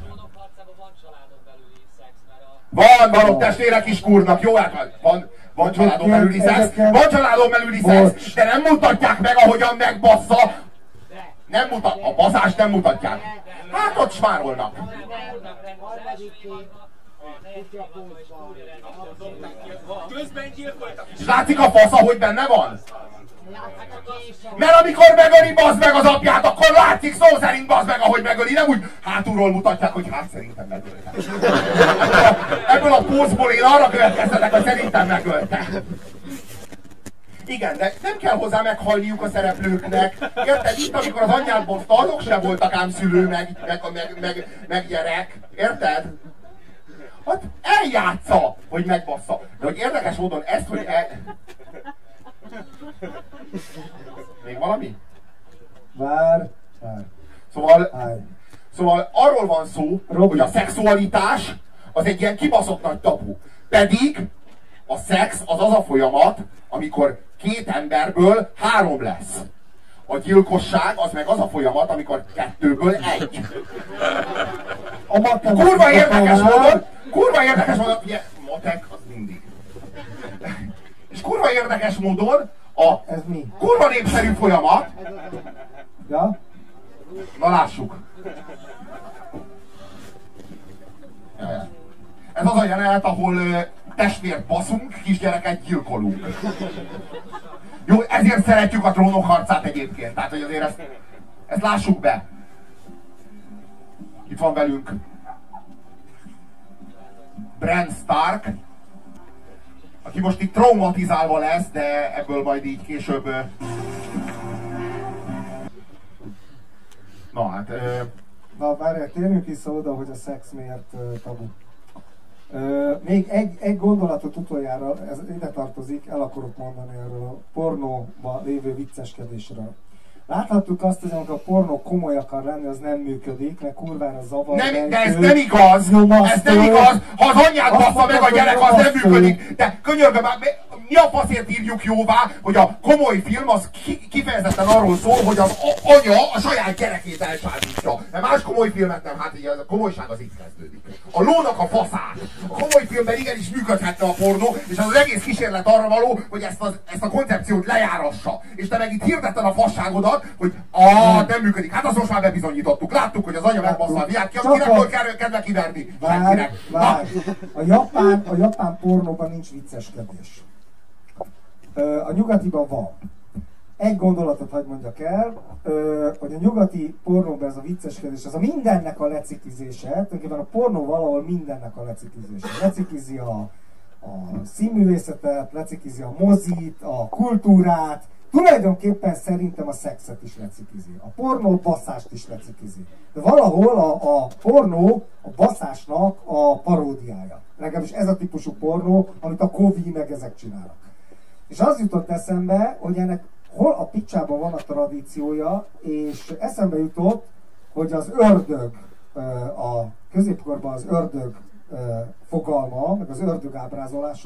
Van ott testvérek is kurnak, jó? Hát van családon belüli szex, de nem mutatják meg, ahogyan megbassza. Nem mutat, a baszást nem mutatják. Hát ott smárolnak. És látszik a fasza, hogy benne van? Mert amikor megöli bazd meg az apját, akkor látszik szó szerint bazd meg, ahogy megöli. Nem úgy hátulról mutatják, hogy hát szerintem megölte. Ebből a pózból én arra következtetek, hogy szerintem megölte. Igen, de nem kell hozzá meghalniuk a szereplőknek. Érted? Itt, amikor az anyját baszta, azok sem voltak ám szülő, meg gyerek. Érted? Hát eljátsza, hogy megbassza. De hogy érdekes módon ezt, hogy Még valami? Vár. Szóval arról van szó, hogy a szexualitás az egy ilyen kibaszott nagy tabu. Pedig a szex az a folyamat, amikor 2 emberből 3 lesz. A gyilkosság az meg az a folyamat, amikor 2-ből 1. Kurva érdekes módon, ugye, matek az mindig. És kurva érdekes módon ez mi? Kurva népszerű folyamat. Ja? Na lássuk. Ez az a jelenet, ahol testvért baszunk, kisgyereket gyilkolunk. Jó, ezért szeretjük a Trónok harcát egyébként. Tehát, hogy azért ezt lássuk be. Itt van velünk Bran Stark, aki most itt traumatizálva lesz, de ebből majd így később... Na hát... Na várjál, térjünk vissza oda, hogy a szex miért tabu. Még egy gondolatot utoljára, ez ide tartozik, el akarok mondani erről a pornóban lévő vicceskedésről. Láthattuk azt, hogy amikor a pornó komoly akar lenni, az nem működik, mert kurvára zavar. De ez nem igaz! Ez nem igaz! Ha az anyját bassza meg a gyerek, az nem működik! De könyörgöm, mi a faszért írjuk jóvá, hogy a komoly film az kifejezetten arról szól, hogy az anya a saját gyerekét elsárdítja. Mert más komoly filmet nem, hát így a komolyság az itt kezdődik. A lónak a faszát! A komoly filmben igenis működhetne a pornó, és az egész kísérlet arra való, hogy ezt a koncepciót lejárassa. És te meg itt hirdetted a fasságodat, hogy nem működik. Hát azt most már bebizonyítottuk. Láttuk, hogy az anya megbassza a diát, kinek volt kedve kiverni? Várj. A japán pornóban nincs vicceskedés. A nyugatiban van. Egy gondolatot hadd mondjak el, hogy a nyugati pornóban ez a vicceskedés, az a mindennek a leciklizése, tulajdonképpen a pornó valahol mindennek a leciklizése. Leciklizi a színművészetet, leciklizi a mozit, a kultúrát, tulajdonképpen szerintem a szexet is leciklizi. A pornó basszást is leciklizi. De valahol a pornó a basszásnak a paródiája. Legalábbis ez a típusú pornó, amit a Kovi meg ezek csinálnak. És az jutott eszembe, hogy ennek hol a picsában van a tradíciója, és eszembe jutott, hogy az ördög, a középkorban az ördög fogalma, meg az ördög ábrázolások,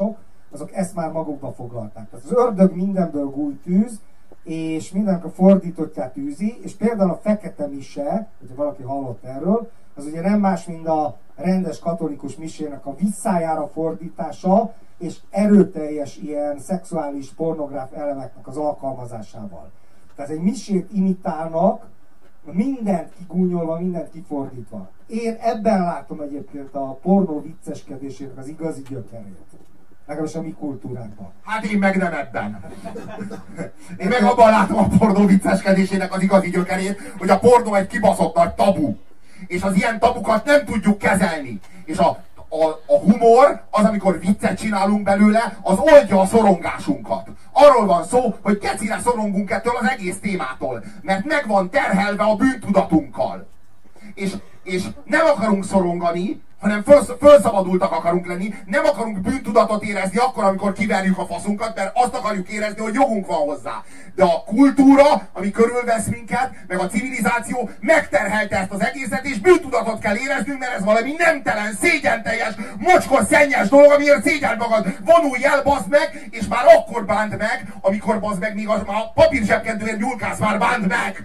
azok ezt már magukba foglalták. Tehát az ördög mindenből gújtűz, és mindennek a fordítottját űzi, és például a fekete mise, hogyha valaki hallott erről, az ugye nem más, mint a rendes katolikus misének a visszájára fordítása, és erőteljes ilyen szexuális pornográf elemeknek az alkalmazásával. Tehát egy misét imitálnak, mindent kigúnyolva, mindent kifordítva. Én ebben látom egyébként a pornó vicceskedésének az igazi gyökerét. Legalábbis a mi kultúránkban. Hát én meg nem ebben. Én meg abban látom a pornó vicceskedésének az igazi gyökerét, hogy a pornó egy kibaszott nagy tabu. És az ilyen tabukat nem tudjuk kezelni. És a humor, az amikor viccet csinálunk belőle, az oldja a szorongásunkat. Arról van szó, hogy kecire szorongunk ettől az egész témától. Mert meg van terhelve a bűntudatunkkal. És nem akarunk szorongani, hanem fölszabadultak akarunk lenni, nem akarunk bűntudatot érezni akkor, amikor kiverjük a faszunkat, mert azt akarjuk érezni, hogy jogunk van hozzá. De a kultúra, ami körülvesz minket, meg a civilizáció megterhelte ezt az egészet, és bűntudatot kell éreznünk, mert ez valami nemtelen, szégyenteljes, mocskos, szennyes dolog, amiért szégyeld magad. Vonulj el, bazd meg, és már akkor bánt meg, amikor bazd meg még a papír zsebkendőért nyúlkálsz, már bánt meg.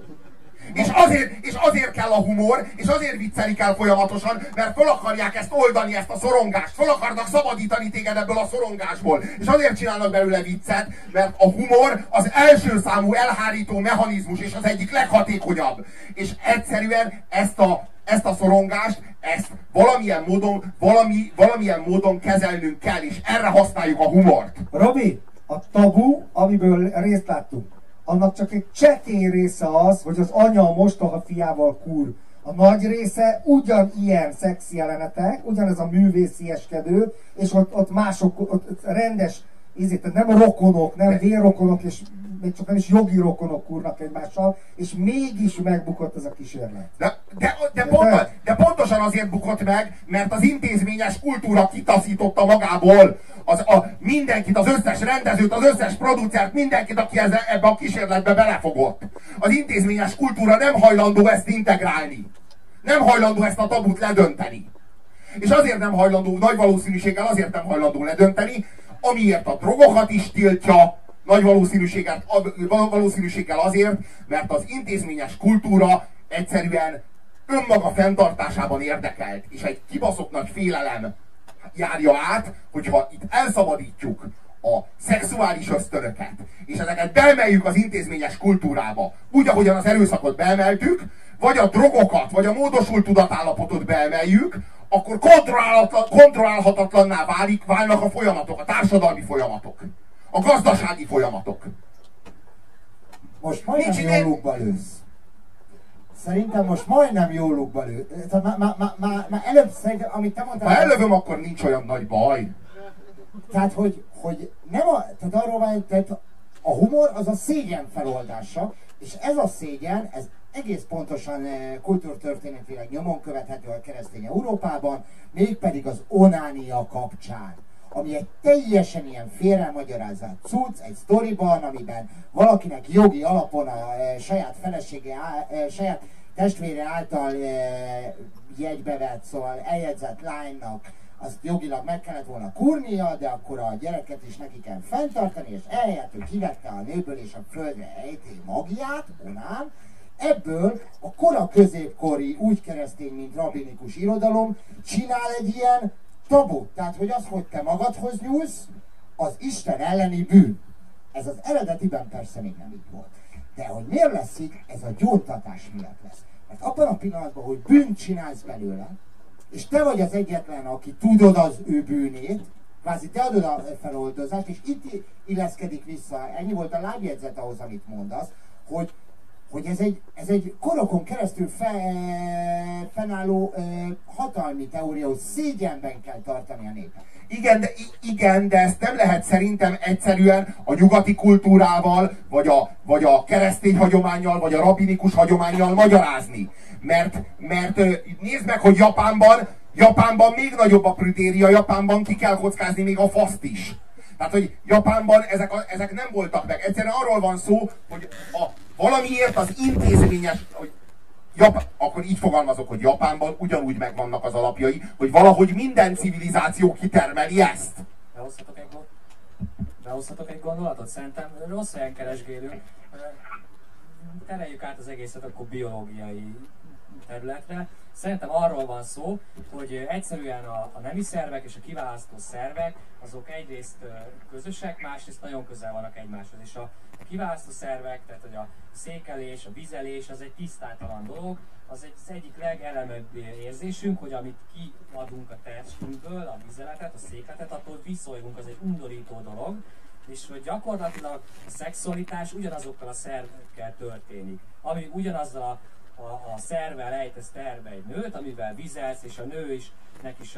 És azért kell a humor, és azért viccelik el folyamatosan, mert fel akarják ezt oldani, ezt a szorongást, fel akarnak szabadítani téged ebből a szorongásból. És azért csinálnak belőle viccet, mert a humor az első számú elhárító mechanizmus, és az egyik leghatékonyabb. És egyszerűen ezt a szorongást, ezt valamilyen módon kezelnünk kell, és erre használjuk a humort. Robi, a tabu, amiből részt láttunk, annak csak egy csekély része az, hogy az anya a mostoha fiával kur. A nagy része ugyanilyen szexi jelenetek, ugyanez a művészieskedő, és ott mások, ott rendes, tehát nem rokonok, nem vérrokonok, és még csak nem is jogi rokonok kurnak egymással, és mégis megbukott ez a kísérlet. De pontosan azért bukott meg, mert az intézményes kultúra kitaszította magából mindenkit, az összes rendezőt, az összes producert, mindenkit, aki ebbe a kísérletbe belefogott. Az intézményes kultúra nem hajlandó ezt integrálni. Nem hajlandó ezt a tabut ledönteni. És azért nem hajlandó, nagy valószínűséggel azért nem hajlandó ledönteni, amiért a drogokat is tiltja, nagy valószínűséggel azért, mert az intézményes kultúra egyszerűen önmaga fenntartásában érdekelt, és egy kibaszott nagy félelem járja át, hogyha itt elszabadítjuk a szexuális ösztönöket, és ezeket beemeljük az intézményes kultúrába, úgy, ahogyan az erőszakot beemeltük, vagy a drogokat, vagy a módosult tudatállapotot beemeljük, akkor kontrollálhatatlanná válnak a folyamatok, a társadalmi folyamatok, a gazdasági folyamatok. Most majdnem jó lukba lősz. Szerintem most majdnem jó lukba lősz. Már előbb szerintem, amit te mondtál... Ha ellövöm, akkor nincs olyan nagy baj. Tehát, hogy nem tehát arról van, tehát a humor az a szégyen feloldása, és ez a szégyen, ez egész pontosan kultúrtörténetileg nyomon követhető a keresztény Európában, mégpedig az onánia kapcsán, ami egy teljesen ilyen félremagyarázott cucc, egy sztoriban, amiben valakinek jogi alapon a saját felesége, saját testvére által jegybevett, szóval eljegyzett lánynak azt jogilag meg kellett volna kurnia, de akkor a gyereket is neki kell fenntartani, és ehelyett ő kivette a nőből és a földre ejti magját, onán. Ebből a kora középkori úgy keresztény, mint rabinikus irodalom csinál egy ilyen tabu. Tehát, hogy az, hogy te magadhoz nyúlsz, az Isten elleni bűn. Ez az eredetiben persze még nem így volt. De hogy miért lesz így, ez a gyóntatás miatt lesz. Mert abban a pillanatban, hogy bűnt csinálsz belőle, és te vagy az egyetlen, aki tudod az ő bűnét, kvázi te adod a feloldozást, és itt illeszkedik vissza, ennyi volt a lábjegyzet ahhoz, amit mondasz, hogy ez egy korokon keresztül fennálló hatalmi teória, hogy szégyenben kell tartani a népet. Igen, de ezt nem lehet szerintem egyszerűen a nyugati kultúrával, vagy a keresztény hagyománnyal, vagy a rabinikus hagyománnyal magyarázni. Mert nézd meg, hogy Japánban még nagyobb a prüdéria, Japánban ki kell kockázni még a faszt is. Tehát, hogy Japánban ezek nem voltak meg. Egyszerűen arról van szó, hogy valamiért az intézményes, akkor így fogalmazok, hogy Japánban ugyanúgy megvannak az alapjai, hogy valahogy minden civilizáció kitermeli ezt. Behozhatok egy behozhatok egy gondolatot? Szerintem rossz helyen keresgélünk. Tereljük át az egészet akkor biológiai területre. Szerintem arról van szó, hogy egyszerűen a nemi szervek és a kiválasztó szervek azok egyrészt közösek, másrészt nagyon közel vannak egymáshoz. És a kiválasztó szervek, tehát hogy a székelés, a vizelés, az egy tisztátalan dolog, az egyik legelemebb érzésünk, hogy amit kiadunk a testünkből, a vizeletet, a székletet, attól viszolygunk, az egy undorító dolog, és hogy gyakorlatilag a szexualitás ugyanazokkal a szervekkel történik, ami ugyanazzal a szervvel ejtesz terve egy nőt, amivel vizelsz, és a nő is, is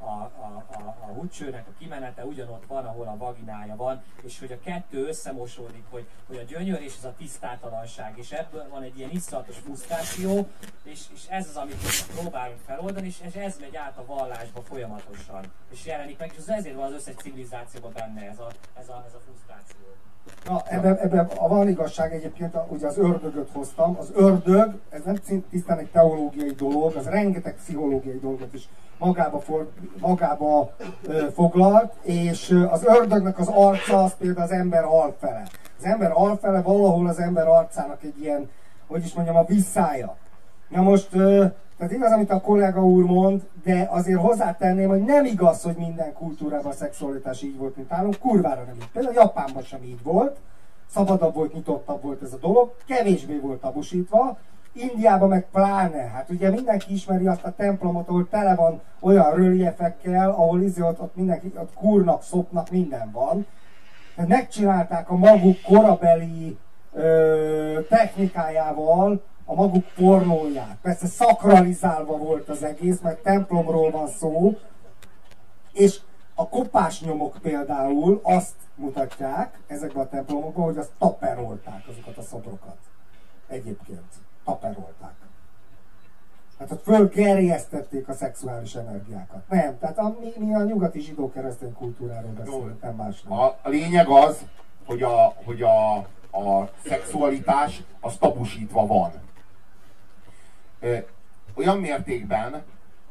a húcsőnek a kimenete ugyanott van, ahol a vaginája van, és hogy a kettő összemosódik, hogy a gyönyör és ez a tisztátalanság, és ebből van egy ilyen iszonyatos frusztráció, és ez az, amit próbálunk feloldani, és ez megy át a vallásba folyamatosan, és jelenik meg, és ezért van az összes civilizációban benne ez a frusztráció. Na, ebben van igazság egyébként, ugye az ördögöt hoztam. Az ördög, ez nem tisztán egy teológiai dolog, az rengeteg pszichológiai dolgot is magába foglalt, és az ördögnek az arca az például az ember alfele. Az ember alfele valahol az ember arcának egy ilyen, hogy is mondjam, a visszája. Na most, tehát igaz, amit a kollega úr mond, de azért hozzátenném, hogy nem igaz, hogy minden kultúrában a szexualitás így volt, mint nálunk, kurvára nem így. Például Japánban sem így volt, szabadabb volt, nyitottabb volt ez a dolog, kevésbé volt tabusítva, Indiában meg pláne, hát ugye mindenki ismeri azt a templomot, ahol tele van olyan reliefekkel, ahol ott mindenki, ott kurnak, szopnak, minden van. Tehát megcsinálták a maguk korabeli technikájával a maguk pornóját. Persze szakralizálva volt az egész, mert templomról van szó, és a kopásnyomok például azt mutatják ezekben a templomokban, hogy azt taperolták azokat a szobrokat. Egyébként taperolták. Hát ott fölgerjesztették a szexuális energiákat. Nem, tehát mi a nyugati zsidó-keresztény kultúráról beszélünk, nem másról. A lényeg az, hogy a szexualitás az tabusítva van. Olyan mértékben,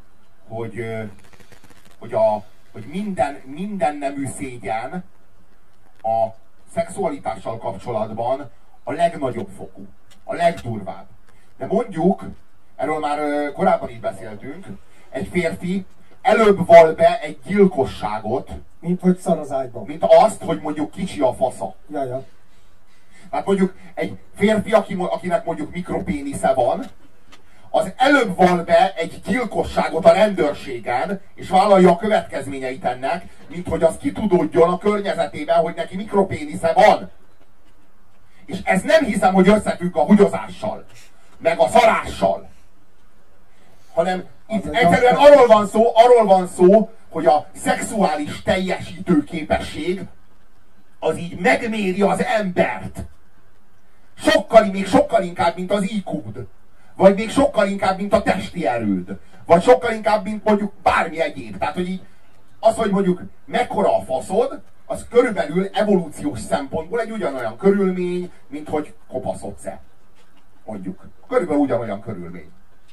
hogy minden nemű szégyen a szexualitással kapcsolatban a legnagyobb fokú, a legdurvább. De mondjuk, erről már korábban is beszéltünk, egy férfi előbb val be egy gyilkosságot, mint hogy szar az ágyban. Mint azt, hogy mondjuk kicsi a fasza. Jaja. Hát mondjuk egy férfi, akinek mondjuk mikropénisze van, az előbb val be egy gyilkosságot a rendőrségen, és vállalja a következményeit ennek, mint hogy az kitudódjon a környezetében, hogy neki mikropénisze van. És ez nem hiszem, hogy összefügg a hugyozással, meg a szarással, hanem itt egyszerűen arról van szó, hogy a szexuális teljesítő képesség az így megméri az embert. Még sokkal inkább, mint az IQ-d. Vagy még sokkal inkább, mint a testi erőd. Vagy sokkal inkább, mint mondjuk bármi egyéb. Tehát, hogy így az, hogy mondjuk mekkora a faszod, az körülbelül evolúciós szempontból egy ugyanolyan körülmény, mint hogy kopaszodsz-e. Mondjuk. Körülbelül ugyanolyan körülmény.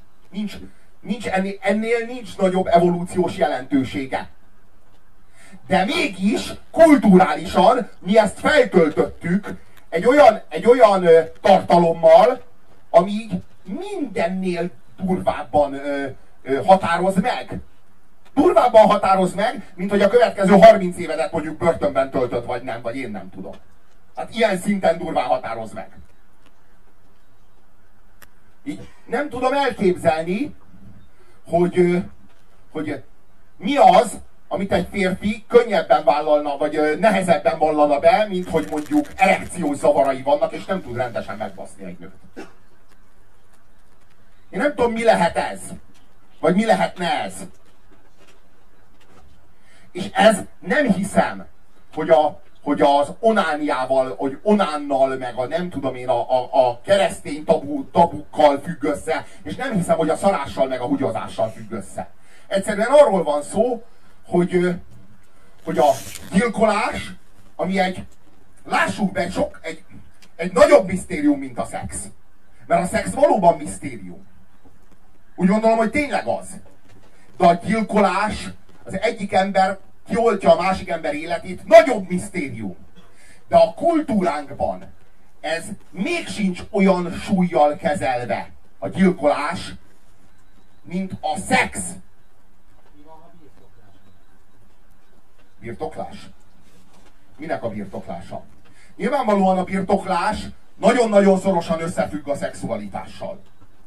Ennél nincs nagyobb evolúciós jelentősége. De mégis kulturálisan mi ezt feltöltöttük egy olyan tartalommal, ami így mindennél durvábban határoz meg. Durvábban határoz meg, mint hogy a következő 30 évedet mondjuk börtönben töltött, vagy nem, vagy én nem tudom. Hát ilyen szinten durván határoz meg. Így nem tudom elképzelni, hogy mi az, amit egy férfi könnyebben vállalna, vagy nehezebben vallana be, mint hogy mondjuk erekciós zavarai vannak, és nem tud rendesen megbaszni egy nőt. Én nem tudom, mi lehet ez. Vagy mi lehetne ez. És ez nem hiszem, hogy az onániával, hogy onánnal, meg a nem tudom én, a keresztény tabukkal függ össze, és nem hiszem, hogy a szarással, meg a hugyozással függ össze. Egyszerűen arról van szó, hogy a gyilkolás, ami lássuk be, egy nagyobb misztérium, mint a szex. Mert a szex valóban misztérium. Úgy gondolom, hogy tényleg az. De a gyilkolás, az egyik ember kioltja a másik ember életét, nagyobb misztérium. De a kultúránkban ez még sincs olyan súllyal kezelve, a gyilkolás, mint a szex. Birtoklás? Minek a birtoklása? Nyilvánvalóan a birtoklás nagyon-nagyon szorosan összefügg a szexualitással.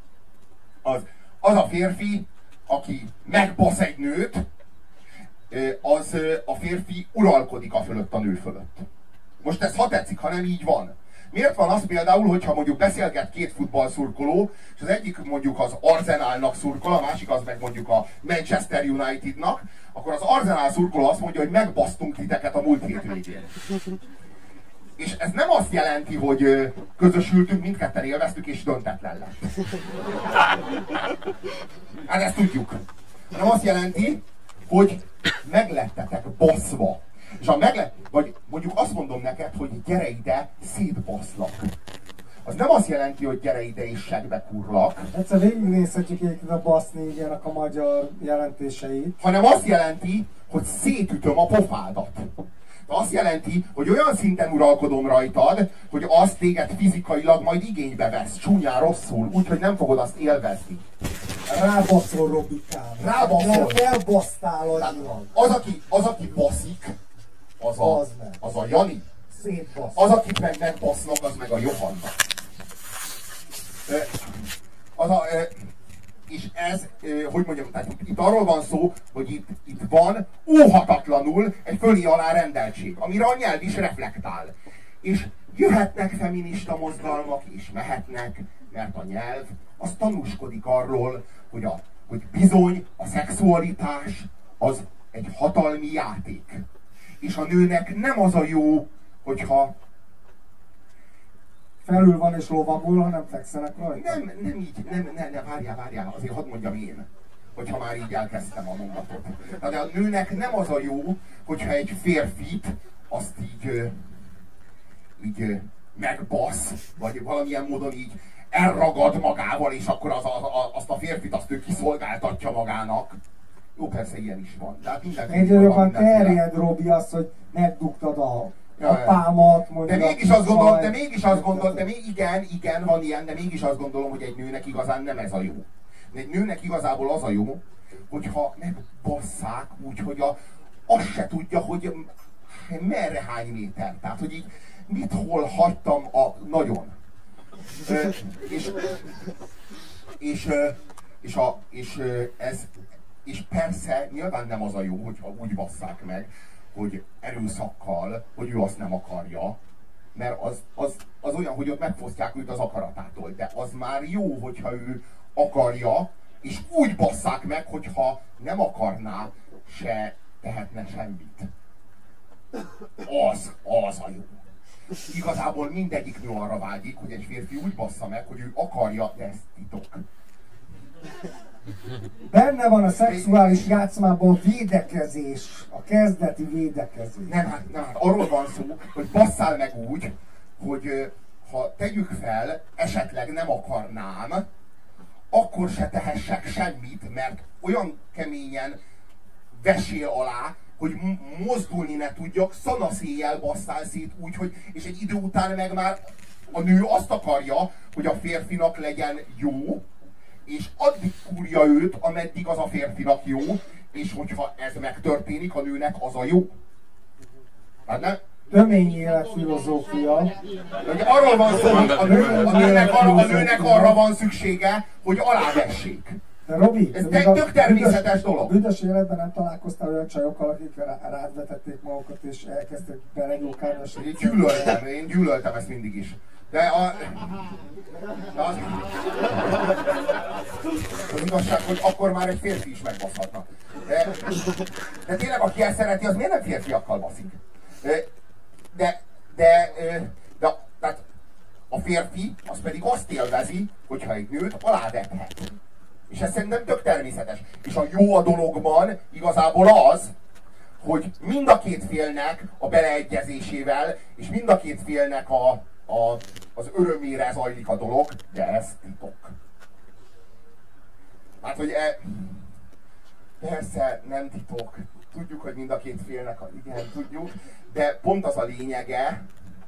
Az a férfi, aki megbasz egy nőt, az a férfi uralkodik a fölött, a nő fölött. Most ez ha tetszik, ha nem így van. Miért van az például, hogyha mondjuk beszélget két futballszurkoló, és az egyik mondjuk az Arsenalnak szurkol, a másik az meg mondjuk a Manchester Unitednak, akkor az Arsenal szurkoló azt mondja, hogy megbasztunk titeket a múlt hétvégén. És ez nem azt jelenti, hogy közösültünk, mindketten élveztük, és döntetlen lett. Hát ezt tudjuk. Hanem azt jelenti, hogy meglettetek baszva. És vagy mondjuk azt mondom neked, hogy gyere ide, szétbaszlak. Az nem azt jelenti, hogy gyere ide és segbe kurlak. Egyszer végignézhetjük egyébként a Bassnégernek a magyar jelentéseit. Hanem azt jelenti, hogy szétütöm a pofádat. De azt jelenti, hogy olyan szinten uralkodom rajtad, hogy az téged fizikailag majd igénybe vesz, csúnyán rosszul, úgyhogy nem fogod azt élvezni. Rábaszol, Robikám. Rábaszol. Elbasztál annyival. Az, aki baszik, az a Jani. Szétbasz. Az, akit meg megbasznak, az meg a Johanna. És ez, hogy mondjam, tehát itt arról van szó, hogy itt van óhatatlanul egy fölé alá rendeltség, amire a nyelv is reflektál. És jöhetnek feminista mozgalmak, és mehetnek, mert a nyelv az tanúskodik arról, hogy bizony a szexualitás az egy hatalmi játék. És a nőnek nem az a jó, hogyha felül van és lovagol, hanem fekszenek rajta? Nem így, nem, várjál, azért hadd mondjam én, hogyha már így elkezdtem a mondatot. De a nőnek nem az a jó, hogyha egy férfit azt így megbasz, vagy valamilyen módon így elragad magával, és akkor azt a férfit azt ő kiszolgáltatja magának. Jó, persze ilyen is van. De hát egyre jobban terjed, Robi, azt, hogy megdugtad a apámat, mondjuk. De mégis azt gondolom, igen, van ilyen, de mégis azt gondolom, hogy egy nőnek igazán nem ez a jó. Egy nőnek igazából az a jó, hogyha megbasszák úgy, hogy azt se tudja, hogy merre hány méter. Tehát, hogy így mit hol hagytam a nagyon. És persze nyilván nem az a jó, hogyha úgy basszák meg, hogy erőszakkal, hogy ő azt nem akarja, mert az olyan, hogy ott megfosztják őt az akaratától. De az már jó, hogyha ő akarja, és úgy basszák meg, hogyha nem akarná, se tehetne semmit. Az a jó. Igazából mindegyik nő arra vágyik, hogy egy férfi úgy bassza meg, hogy ő akarja, de ez titok. Benne van a szexuális játszmában a védekezés, a kezdeti védekezés. Nem, hát arról van szó, hogy basszál meg úgy, hogy ha tegyük fel, esetleg nem akarnám, akkor se tehessek semmit, mert olyan keményen vesél alá, hogy mozdulni ne tudjak, szanaszéjjel basszál szét úgy, hogy, és egy idő után meg már a nő azt akarja, hogy a férfinak legyen jó, és addig kúrja őt, ameddig az a férfinak jó, és hogyha ez megtörténik, a nőnek az a jó. Hát nem? Tömény életfilozófia. Arról van szó, hogy a nőnek arra van szüksége, hogy alávessék. De Robi, ez tök természetes dolog. Büdös életben nem találkoztál olyan csajokkal, akik rád vetették magukat és elkezdtek belegyókálni? Én gyűlöltem ezt mindig is. De az igazság, hogy akkor már egy férfi is megbaszhatna. De tényleg, aki ezt szereti, az miért nem férfiakkal baszik? Tehát a férfi az pedig azt élvezi, hogyha egy nőt alávethet. És ez szerintem tök természetes. És a jó a dologban igazából az, hogy mind a két félnek a beleegyezésével, és mind a két félnek az örömére zajlik a dolog, de ez titok. Hát, hogy persze nem titok. Tudjuk, hogy mind a két félnek, igen, tudjuk, de pont az a lényege,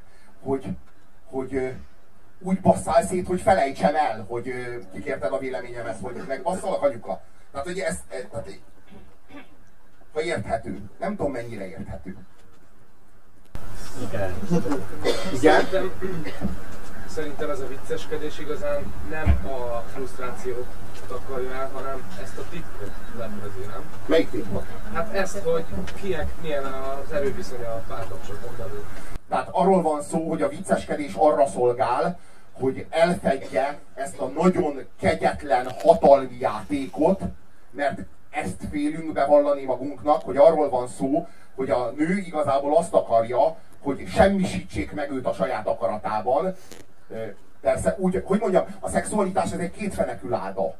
hogy úgy basszál szét, hogy felejtsem el, hogy kikérted a véleményemet, hogy megbasszalak anyuka. Tehát, hogy ha érthető. Nem tudom, mennyire érthető. Igen. Igen? Szerintem ez a vicceskedés igazán nem a frusztrációt takarja el, hanem ezt a titkot leplezi, nem? Melyik titkot? Hát ezt, hogy kinek milyen az erőviszonya a párkapcsolaton belül. Tehát arról van szó, hogy a vicceskedés arra szolgál, hogy elfedje ezt a nagyon kegyetlen hatalmi játékot, mert ezt félünk bevallani magunknak, hogy arról van szó, hogy a nő igazából azt akarja, hogy semmisítsék meg őt a saját akaratában. Persze, úgy, hogy mondjam, a szexualitás ez egy kétfenekű láda.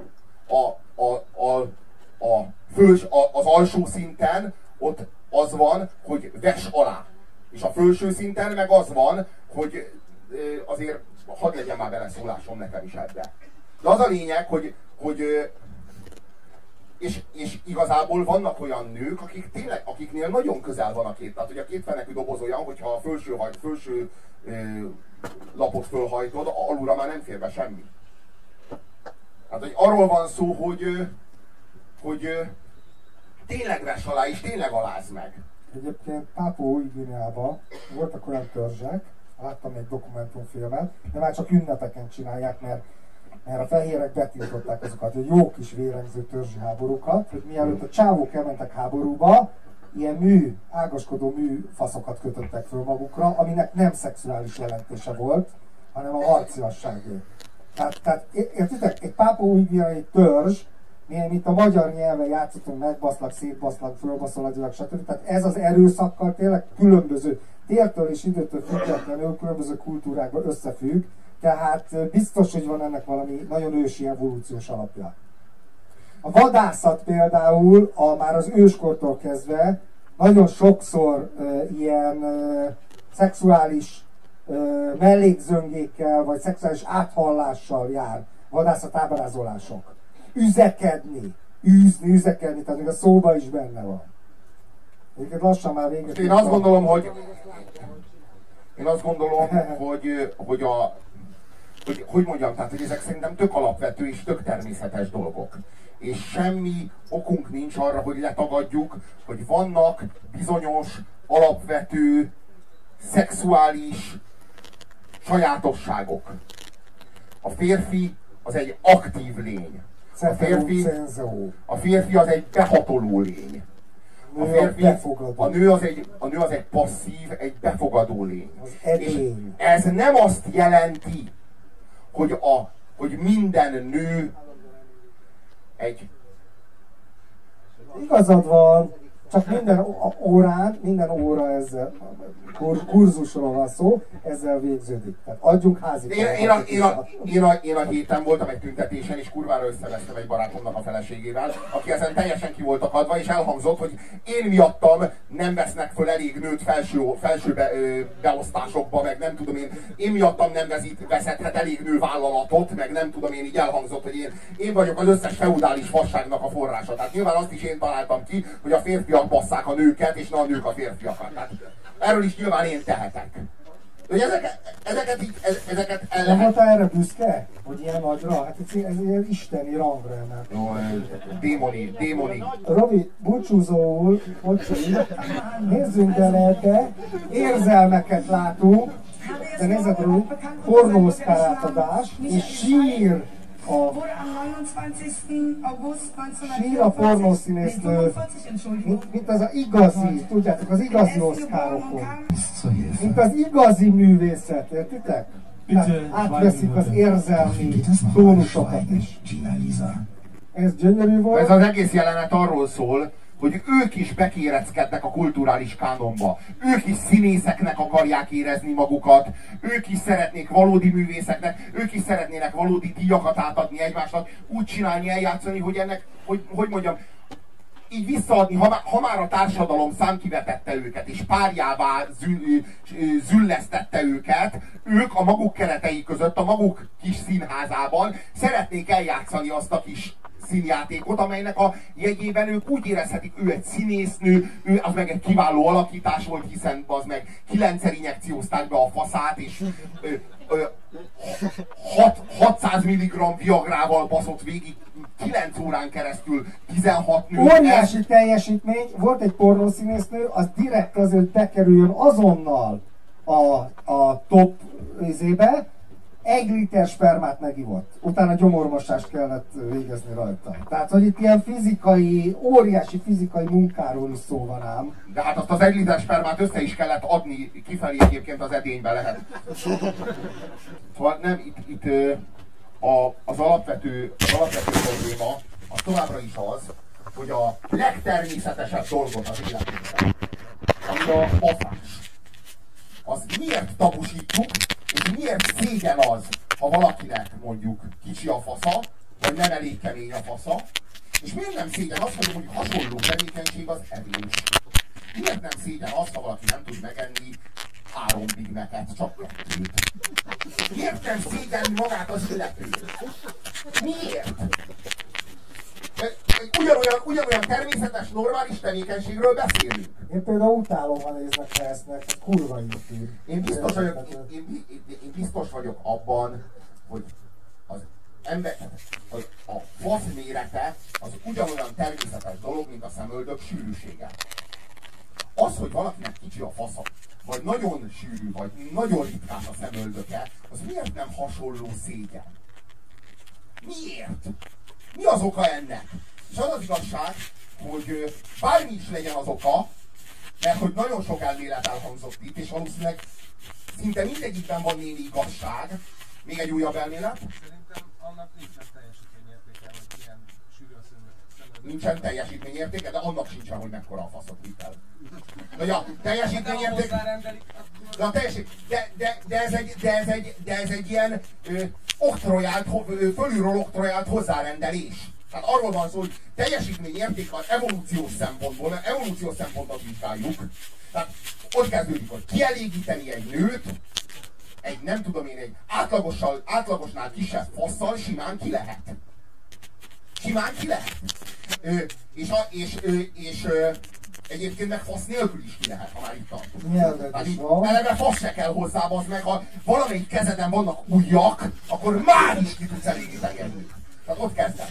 Az alsó szinten ott az van, hogy ves alá. És a felső szinten meg az van, hogy azért hadd legyen már beleszólásom nekem is ebbe. De az a lényeg, és igazából vannak olyan nők, akiknél nagyon közel van a két. Tehát, hogy a kétfenekű doboz olyan, hogyha a felső lapot fölhajtod, alulra már nem fér be semmi. Hát, hogy arról van szó, hogy tényleg vess alá, és tényleg alázd meg. Egyébként Pápua-Új-Guineában voltak olyan törzsek, láttam egy dokumentumfilmet, de már csak ünnepeken csinálják, mert a fehérek betiltották azokat, hogy jó kis vérengző törzsi háborúkat, hogy mielőtt a csávók elmentek háborúba, ilyen ágaskodó faszokat kötöttek föl magukra, aminek nem szexuális jelentése volt, hanem a harciasságé. Tehát értitek, egy pápua-új-guineai törzs, milyen, mint a magyar nyelven játszottunk, megbaszlak, szétbaszlak, fölbaszoladilag, stb. Tehát ez az erőszakkal tényleg különböző, tértől és időtől függetlenül különböző kultúrákban összefügg, tehát biztos, hogy van ennek valami nagyon ősi evolúciós alapja. A vadászat például már az őskortól kezdve nagyon sokszor ilyen szexuális mellékzöngékkel, vagy szexuális áthallással jár vadászat ábrázolások. Üzekedni, üzekedni, tehát még a szóba is benne van. Egyébként lassan már véget. Én azt gondolom, hogy tehát, hogy ezek szerintem tök alapvető és tök természetes dolgok. És semmi okunk nincs arra, hogy letagadjuk, hogy vannak bizonyos alapvető szexuális sajátosságok. A férfi az egy aktív lény. A férfi az egy behatoló lény. A nő az egy passzív, egy befogadó lény. És ez nem azt jelenti, hogy minden nő egy... Igazad van, csak minden óra ezzel, kurzusról van szó, ezzel végződik. Tehát adjunk házi. Én a héten voltam egy tüntetésen, és kurvára összevesztem egy barátomnak a feleségével, aki ezen teljesen ki volt akadva, és elhangzott, hogy én miattam nem vesznek föl elég nőt felső beosztásokba, meg nem tudom én miattam nem vezethet elég nő vállalatot, meg nem tudom én, így elhangzott, hogy én vagyok az összes feudális fasságnak a forrása. Tehát nyilván azt is én találtam ki, hogy a férfiak basszák a nőket, és ne a nők a férfiakat. Tehát erről is nyilván én tehetek. Hogy ezeket el lehet... voltál erre büszke? Hogy ilyen nagyra? Hát ez ilyen isteni rangra emelt. Jó, démoni. Robi, búcsúzóul, nézzünk bele, érzelmeket látunk, de nézzed, Robi, pornószkár átadás, és sír a pornószínésznő, mint az igazi, tudjátok, az igazi oszkárokon. Mint az igazi művészet, értitek? Átveszik az érzelmi tónusokat is. Ez gyönyörű volt. Ez az egész jelenet arról szól, hogy ők is bekéreckednek a kulturális kánonba. Ők is színészeknek akarják érezni magukat, ők is szeretnék valódi művészeknek, ők is szeretnének valódi díjakat átadni egymásnak, úgy csinálni, eljátszani, hogy ennek, hogy mondjam, így visszaadni, ha már a társadalom számkivetette őket, és párjává züllesztette őket, ők a maguk keretei között, a maguk kis színházában szeretnék eljátszani azt a kis színjátékot, amelynek a jegyében ők úgy érezhetik, ő egy színésznő, ő az meg egy kiváló alakítás volt, hiszen az meg 9-szer injekciózták be a faszát, és 600 mg Viagrával baszott végig 9 órán keresztül 16 nő. Óriási teljesítmény, volt egy pornószínésznő, az direkt azért, hogy bekerüljön azonnal a top izébe, 1 liter spermát megivott. Utána gyomormosást kellett végezni rajta. Tehát, hogy itt ilyen fizikai, óriási fizikai munkáról is szó van ám. De hát azt az 1 liter spermát össze is kellett adni kifelé, egyébként az edénybe lehet. Szóval nem, itt az alapvető probléma az továbbra is az, hogy a legtermészetesebb dolgot az életünkben, ami a faszás, az miért tabusítjuk, és miért szégyen az, ha valakinek mondjuk kicsi a fasza, vagy nem elég kemény a fasza, és miért nem szégyen az, hogy mondjuk hasonló tevékenység az evés. Miért nem szégyen az, ha valaki nem tud megenni 3 Big Mac-et, csak 2. Miért nem szégyenni magát az illetőt? Miért? Ugyanolyan természetes, normális tevékenységről beszélünk. Én például utálom, ha néznek Hesznek, ez kurva YouTube. Én biztos vagyok abban, hogy az ember, a fasz mérete az ugyanolyan természetes dolog, mint a szemöldök sűrűsége. Az, hogy valakinek kicsi a fasza, vagy nagyon sűrű, vagy nagyon ritkás a szemöldöke, az miért nem hasonló szégyen? Miért? Mi az oka ennek? És az az igazság, hogy bármi is legyen az oka, mert hogy nagyon sok elmélet elhangzott itt, és valószínűleg szinte mindegyikben van némi igazság. Még egy újabb elmélet? Szerintem annak nincsen teljesítményértéke, hogy ilyen sűrű a szemöldök. Nincsen teljesítményértéke, de annak sincsen, hogy mekkora a faszot vitel. De a teljesítményértéke... De ez egy ilyen fölülről oktrojált hozzárendelés. Tehát arról van szó, hogy teljesítményérték az evolúciós szempontból, mert evolúciós szempontot vizsgáljuk. Tehát ott kezdődik, hogy kielégíteni egy nőt, egy nem tudom én, egy átlagosnál kisebb fasszal simán ki lehet. Simán ki lehet. És egyébként meg fasz nélkül is ki lehet, ha már itt tartunk. Eleve fasz se kell hozzá, az meg, ha valamelyik kezeden vannak ujjak, akkor már is ki tudsz elégíteni egy nőt. Tehát ott kezdem.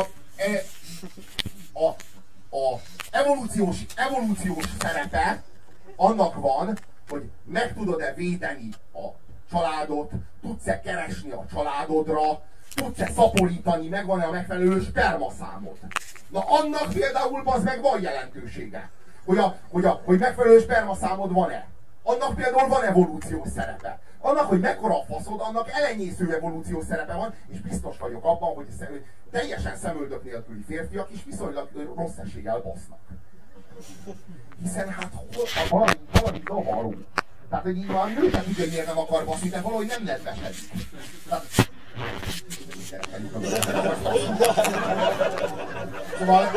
A evolúciós szerepe annak van, hogy meg tudod-e védeni a családot, tudsz-e keresni a családodra, tudsz-e szaporítani, megvan-e a megfelelő spermaszámod. Na annak például az meg van jelentősége, hogy megfelelő spermaszámod van-e. Annak például van evolúciós szerepe. Annak, hogy mekkora a faszod, annak elenyésző evolúciós szerepe van, és biztos vagyok abban, hogy teljesen szemöldök nélküli férfiak is viszonylag rossz eséllyel basznak. Hiszen hát valami zavaró. Tehát, hogy így van, nőket ugye miért nem akar baszni, de valahogy nem nedvesedik. Szóval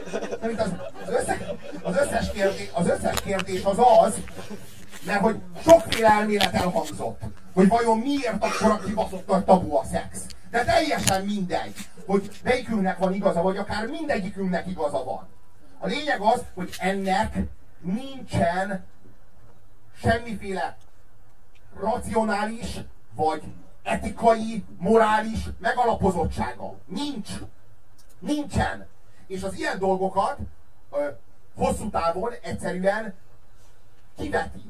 az összes kérdés az, mert hogy sokféle elmélet elhangzott, hogy vajon miért akkora kibaszott nagy tabu a szex. De teljesen mindegy, hogy melyikünknek van igaza, vagy akár mindegyikünknek igaza van. A lényeg az, hogy ennek nincsen semmiféle racionális, vagy etikai, morális megalapozottsága. Nincsen. És az ilyen dolgokat hosszú távon egyszerűen kiveti.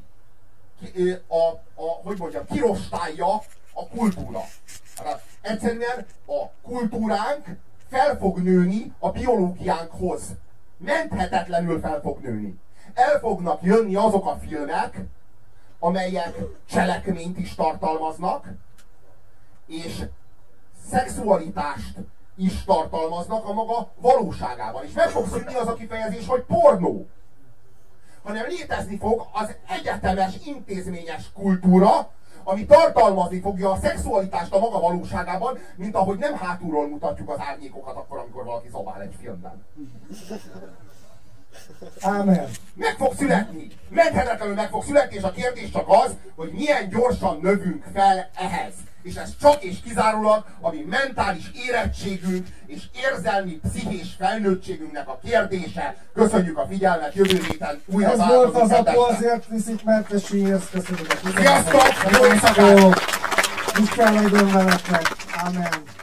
Kirostálja a kultúra. Egyszerűen a kultúránk fel fog nőni a biológiánkhoz. Menthetetlenül fel fog nőni. El fognak jönni azok a filmek, amelyek cselekményt is tartalmaznak, és szexualitást is tartalmaznak a maga valóságában. És meg fog szűnni az a kifejezés, hogy pornó. Hanem létezni fog az egyetemes, intézményes kultúra, ami tartalmazni fogja a szexualitást a maga valóságában, mint ahogy nem hátulról mutatjuk az árnyékokat akkor, amikor valaki zabál egy filmben. Ámen. Meg fog születni. Menthetetlenül meg fog születni, és a kérdés csak az, hogy milyen gyorsan növünk fel ehhez. és ez csak és kizárólag a mi mentális érettségünk és érzelmi, pszichés felnőttségünknek a kérdése. Köszönjük a figyelmet, jövő héten újra Ez volt az Apu azért viszik, mert esélyhez. Köszönjük a figyelmet. Sziasztok! Jó éjszakát! Isten legyen veletek. Amen.